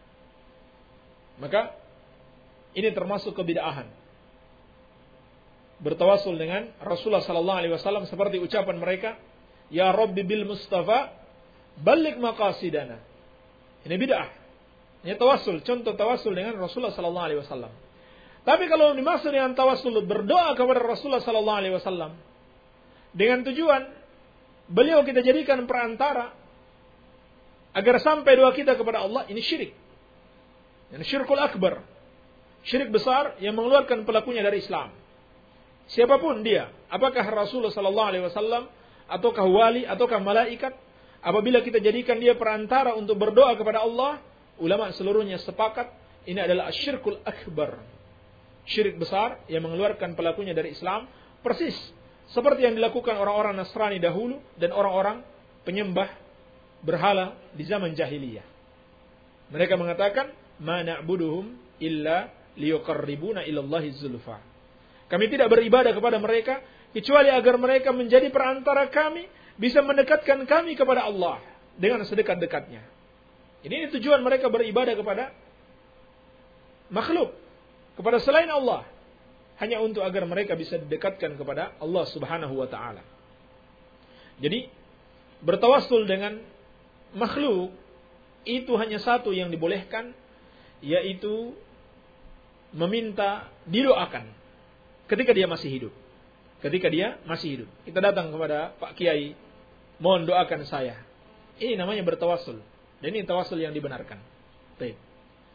Maka ini termasuk kebid'ahan. Bertawassul dengan Rasulullah sallallahu alaihi wasallam seperti ucapan mereka, "Ya Rabbi bil Mustafa balligh maqasidana." Ini bid'ah. Ini tawassul, contoh tawassul dengan Rasulullah sallallahu alaihi wasallam. Tapi kalau dimaksud dengan tawassul berdoa kepada Rasulullah sallallahu alaihi wasallam dengan tujuan beliau kita jadikan perantara agar sampai doa kita kepada Allah, ini syirik. Ini syirkul akbar. Syirik besar yang mengeluarkan pelakunya dari Islam. Siapapun dia, apakah Rasulullah sallallahu alaihi wasallam ataukah wali ataukah malaikat, apabila kita jadikan dia perantara untuk berdoa kepada Allah, ulama seluruhnya sepakat ini adalah syirkul akbar. Syirik besar yang mengeluarkan pelakunya dari Islam, persis seperti yang dilakukan orang-orang Nasrani dahulu dan orang-orang penyembah berhala di zaman jahiliyah. Mereka mengatakan, "Ma na'buduhum illa liyuqarribuna ilallahi zulfa." Kami tidak beribadah kepada mereka kecuali agar mereka menjadi perantara kami, bisa mendekatkan kami kepada Allah dengan sedekat-dekatnya. Ini tujuan mereka beribadah kepada makhluk, kepada selain Allah, hanya untuk agar mereka bisa didekatkan kepada Allah Subhanahu wa taala. Jadi bertawassul dengan makhluk itu hanya satu yang dibolehkan, yaitu meminta didoakan ketika dia masih hidup. Ketika dia masih hidup, kita datang kepada Pak Kiai, mohon doakan saya. Ini namanya bertawassul, dan ini tawassul yang dibenarkan. Baik.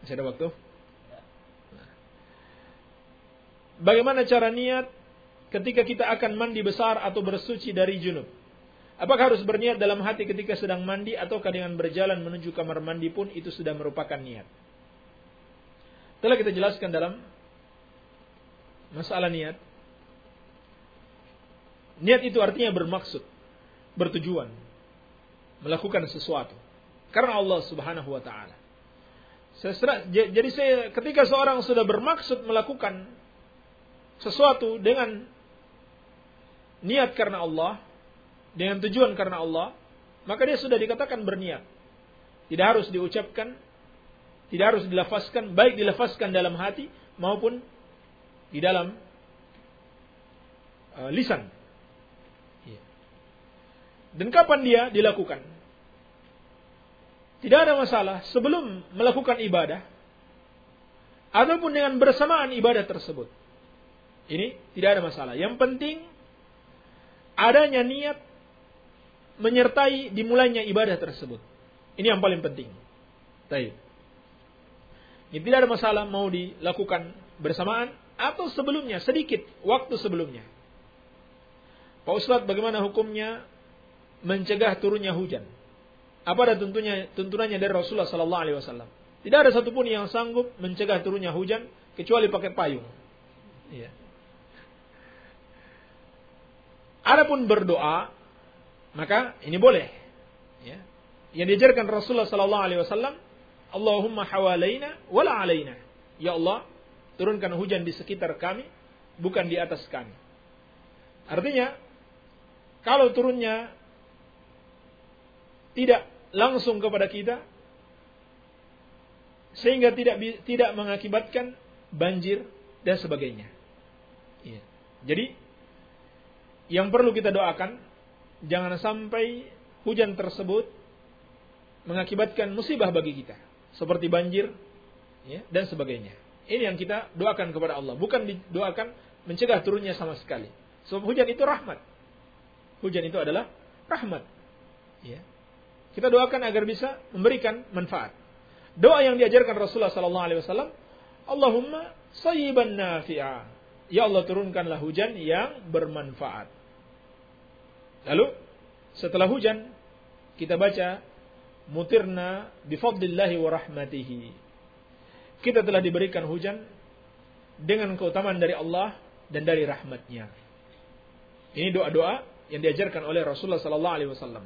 Masih ada waktu? Bagaimana cara niat ketika kita akan mandi besar atau bersuci dari junub? Apakah harus berniat dalam hati ketika sedang mandi, ataukah dengan berjalan menuju kamar mandi pun itu sudah merupakan niat? Telah kita jelaskan dalam masalah niat. Niat itu artinya bermaksud, bertujuan, melakukan sesuatu karena Allah Subhanahu wa taala. Jadi saya ketika seorang sudah bermaksud melakukan sesuatu dengan niat karena Allah, dengan tujuan karena Allah, maka dia sudah dikatakan berniat. Tidak harus diucapkan, tidak harus dilafazkan, baik dilafazkan dalam hati maupun di dalam uh, lisan. Dan kapan dia dilakukan? Tidak ada masalah sebelum melakukan ibadah ataupun dengan bersamaan ibadah tersebut. Ini tidak ada masalah. Yang penting adanya niat menyertai dimulainya ibadah tersebut. Ini yang paling penting. Baik. Ini tidak ada masalah mau dilakukan bersamaan atau sebelumnya, sedikit waktu sebelumnya. Pak Ustadz, bagaimana hukumnya mencegah turunnya hujan? Apa ada tuntunnya, tuntunannya dari Rasulullah sallallahu alaihi wasallam? Tidak ada satupun yang sanggup mencegah turunnya hujan kecuali pakai payung. Iya. Adapun berdoa, maka ini boleh. Ya. Yang diajarkan Rasulullah sallallahu alaihi wasallam, Allahumma hawalaina wala alaina. Ya Allah, turunkan hujan di sekitar kami, bukan di atas kami. Artinya, kalau turunnya tidak langsung kepada kita, sehingga tidak tidak mengakibatkan banjir dan sebagainya. Ya. Jadi yang perlu kita doakan, jangan sampai hujan tersebut mengakibatkan musibah bagi kita, seperti banjir, ya, dan sebagainya. Ini yang kita doakan kepada Allah, bukan didoakan mencegah turunnya sama sekali. Sebab hujan itu rahmat. Hujan itu adalah rahmat. Ya. Kita doakan agar bisa memberikan manfaat. Doa yang diajarkan Rasulullah sallallahu alaihi wasallam, Allahumma sayyiban nafi'a. Ya Allah, turunkanlah hujan yang bermanfaat. Lalu setelah hujan kita baca mutirna bifadlillahi wa rahmatihi. Kita telah diberikan hujan dengan keutamaan dari Allah dan dari rahmatnya. Ini doa-doa yang diajarkan oleh Rasulullah sallallahu alaihi wasallam.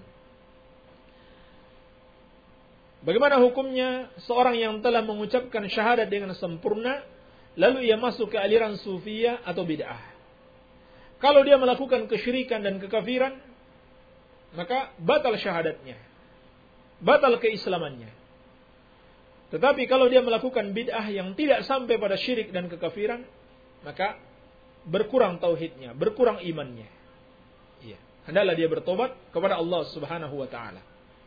Bagaimana hukumnya seorang yang telah mengucapkan syahadat dengan sempurna lalu ia masuk ke aliran sufiyah atau bid'ah? Kalau dia melakukan kesyirikan dan kekafiran, maka batal syahadatnya, batal keislamannya. Tetapi kalau dia melakukan bid'ah yang tidak sampai pada syirik dan kekafiran, maka berkurang tauhidnya, berkurang imannya. Iya, hendaklah dia bertobat kepada Allah Subhanahu wa taala.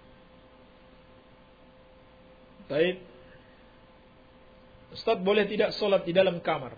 Baik. Ustaz, boleh tidak sholat di dalam kamar?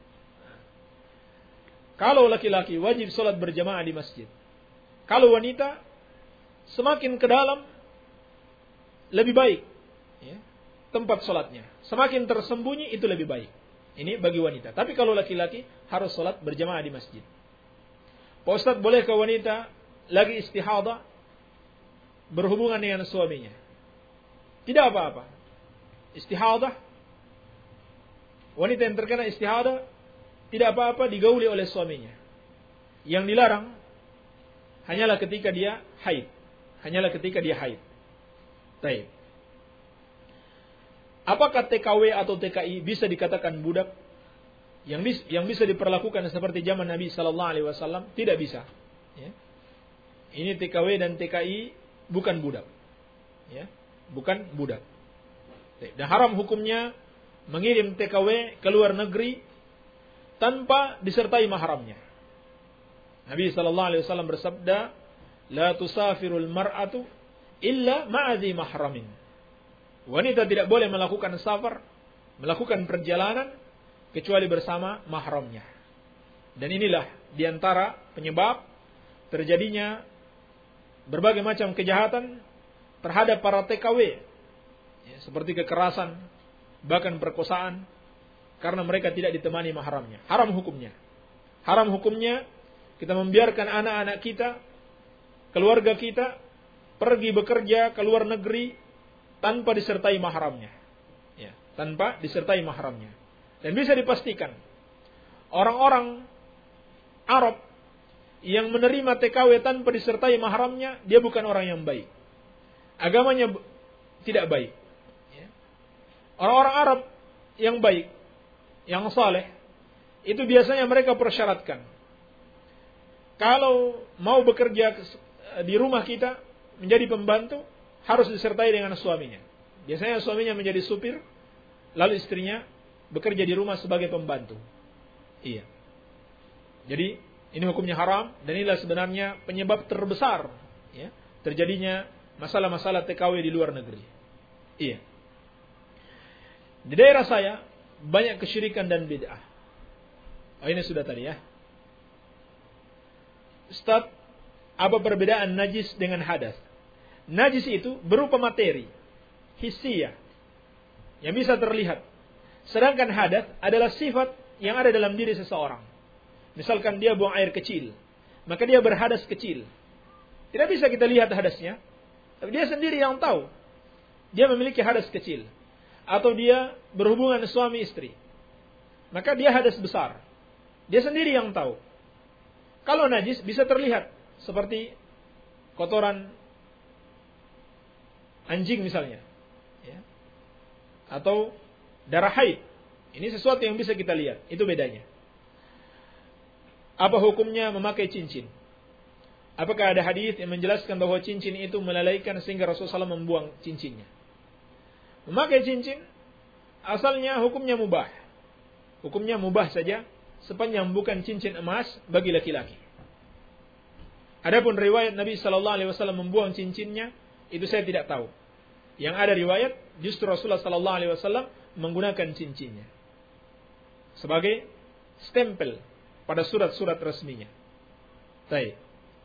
Kalau laki-laki wajib sholat berjamaah di masjid. Kalau wanita, semakin ke dalam lebih baik, ya, tempat sholatnya. Semakin tersembunyi itu lebih baik. Ini bagi wanita. Tapi kalau laki-laki harus sholat berjamaah di masjid. Pak Ustaz, boleh ke wanita lagi istihadah berhubungan dengan suaminya? Tidak apa-apa. Istihadah, wanita yang terkena istihadah tidak apa-apa digauli oleh suaminya. Yang dilarang hanyalah ketika dia haid. Hanyalah ketika dia haid. Baik. Apakah T K W atau T K I bisa dikatakan budak? Yang bisa, yang bisa diperlakukan seperti zaman Nabi sallallahu alaihi wasallam? Tidak bisa. Ya. Ini T K W dan T K I bukan budak. Ya, bukan budak. Dan haram hukumnya mengirim T K W ke luar negeri tanpa disertai mahramnya. Nabi sallallahu alaihi wasallam bersabda, "La tusafirul mar'atu illa ma'adhi mahramin." Wanita tidak boleh melakukan safar, melakukan perjalanan kecuali bersama mahramnya. Dan inilah diantara penyebab terjadinya berbagai macam kejahatan terhadap para T K W, ya, seperti kekerasan, bahkan perkosaan, karena mereka tidak ditemani mahramnya. Haram hukumnya. Haram hukumnya kita membiarkan anak-anak kita, keluarga kita pergi bekerja ke luar negeri tanpa disertai mahramnya. Ya, tanpa disertai mahramnya. Dan bisa dipastikan orang-orang Arab yang menerima T K W tanpa disertai mahramnya, dia bukan orang yang baik. Agamanya tidak baik. Orang-orang Arab yang baik, yang saleh, itu biasanya mereka persyaratkan. Kalau mau bekerja di rumah kita, menjadi pembantu, harus disertai dengan suaminya. Biasanya suaminya menjadi supir, lalu istrinya bekerja di rumah sebagai pembantu. Iya. Jadi, ini hukumnya haram, dan inilah sebenarnya penyebab terbesar ya, terjadinya masalah-masalah T K W di luar negeri. Iya. Di daerah saya banyak kesyirikan dan bid'ah. Oh, ini sudah tadi ya. Ustaz, apa perbedaan najis dengan hadas? Najis itu berupa materi, hissiyah, yang bisa terlihat. Sedangkan hadas adalah sifat yang ada dalam diri seseorang. Misalkan dia buang air kecil, maka dia berhadas kecil. Tidak bisa kita lihat hadasnya, tapi dia sendiri yang tahu. Dia memiliki hadas kecil. Atau dia berhubungan suami istri, maka dia hadas besar. Dia sendiri yang tahu. Kalau najis bisa terlihat, seperti kotoran anjing misalnya, ya. Atau darah haid. Ini sesuatu yang bisa kita lihat. Itu bedanya. Apa hukumnya memakai cincin? Apakah ada hadis yang menjelaskan bahwa cincin itu melalaikan sehingga Rasulullah shallallahu alaihi wasallam membuang cincinnya? Memakai cincin asalnya hukumnya mubah. Hukumnya mubah saja sepanjang bukan cincin emas bagi laki-laki. Adapun riwayat Nabi sallallahu alaihi wasallam membuang cincinnya, itu saya tidak tahu. Yang ada riwayat justru Rasulullah sallallahu alaihi wasallam menggunakan cincinnya sebagai stempel pada surat-surat resminya. Baik.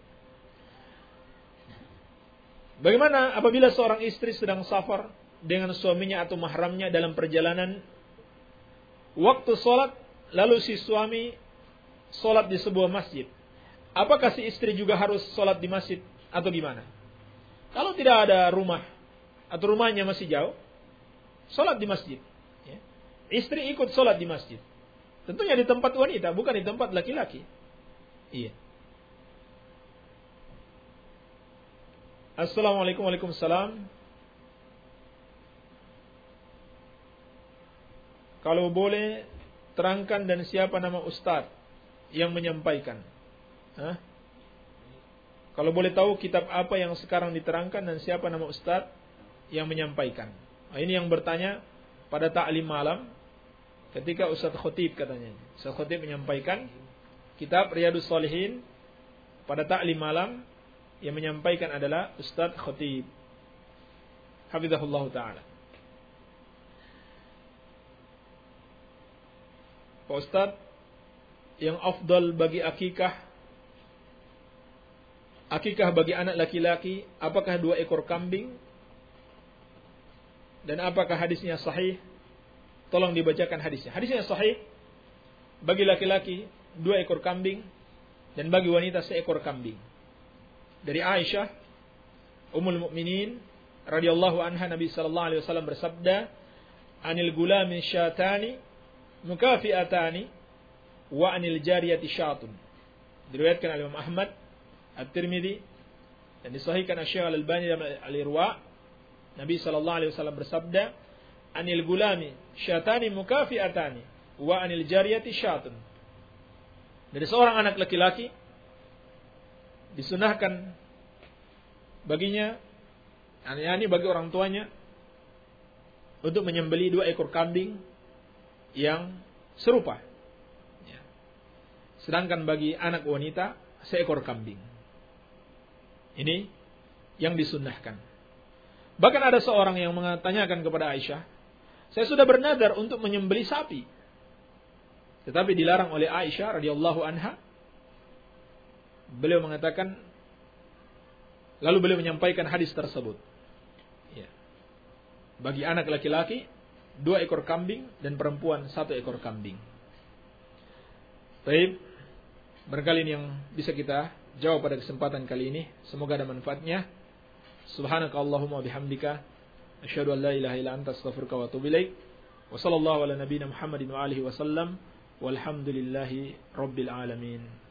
Bagaimana apabila seorang istri sedang safar dengan suaminya atau mahramnya dalam perjalanan, waktu sholat, lalu si suami sholat di sebuah masjid? Apakah si istri juga harus sholat di masjid atau gimana? Kalau tidak ada rumah atau rumahnya masih jauh, sholat di masjid. Ya. Istri ikut sholat di masjid. Tentunya di tempat wanita, bukan di tempat laki-laki. Iya. Assalamualaikum warahmatullahi wabarakatuh. Kalau boleh, terangkan dan siapa nama ustaz yang menyampaikan. Hah? Kalau boleh tahu kitab apa yang sekarang diterangkan dan siapa nama ustaz yang menyampaikan. Nah, ini yang bertanya pada ta'lim malam ketika Ustaz Khotib katanya. Ustaz Khotib menyampaikan kitab Riyadhus Shalihin pada ta'lim malam, yang menyampaikan adalah Ustaz Khotib. Hafizahullah ta'ala. Pak Ustaz, yang afdal bagi akikah, akikah bagi anak laki-laki, apakah dua ekor kambing? Dan apakah hadisnya sahih? Tolong dibacakan hadisnya. Hadisnya sahih, bagi laki-laki dua ekor kambing, dan bagi wanita seekor kambing. Dari Aisyah, Ummul Mukminin radhiyallahu anha, Nabi sallallahu alaihi wasallam bersabda, "Anil gulami syatani mukafi'atani wa anil jariyati syatun." Diriwayatkan oleh Imam Ahmad, At-Tirmidzi, dan disahihkan Asy-Syaikh Al-Albani dalam Al-Irwa. Nabi sallallahu alaihi wasallam bersabda, "Anil gulami syatani mukafi'atani wa anil jariyati syatun." Dari seorang anak laki-laki disunahkan baginya, yakni bagi orang tuanya, untuk menyembelih dua ekor kambing yang serupa. Ya. Sedangkan bagi anak wanita seekor kambing. Ini yang disunnahkan. Bahkan ada seorang yang menanyakan kepada Aisyah, "Saya sudah bernadar untuk menyembelih sapi." Tetapi dilarang oleh Aisyah radhiyallahu anha. Beliau mengatakan, lalu beliau menyampaikan hadis tersebut. Ya. Bagi anak laki-laki dua ekor kambing dan perempuan satu ekor kambing. Baik, barangkali ini yang bisa kita jawab pada kesempatan kali ini. Semoga ada manfaatnya. Subhanaka Allahumma bihamdika asyhadu an la ilaha illa anta astaghfiruka wa atubu ilaik. Wa sallallahu ala nabiyyina Muhammadin wa alihi wasallam. Walhamdulillahi rabbil alamin.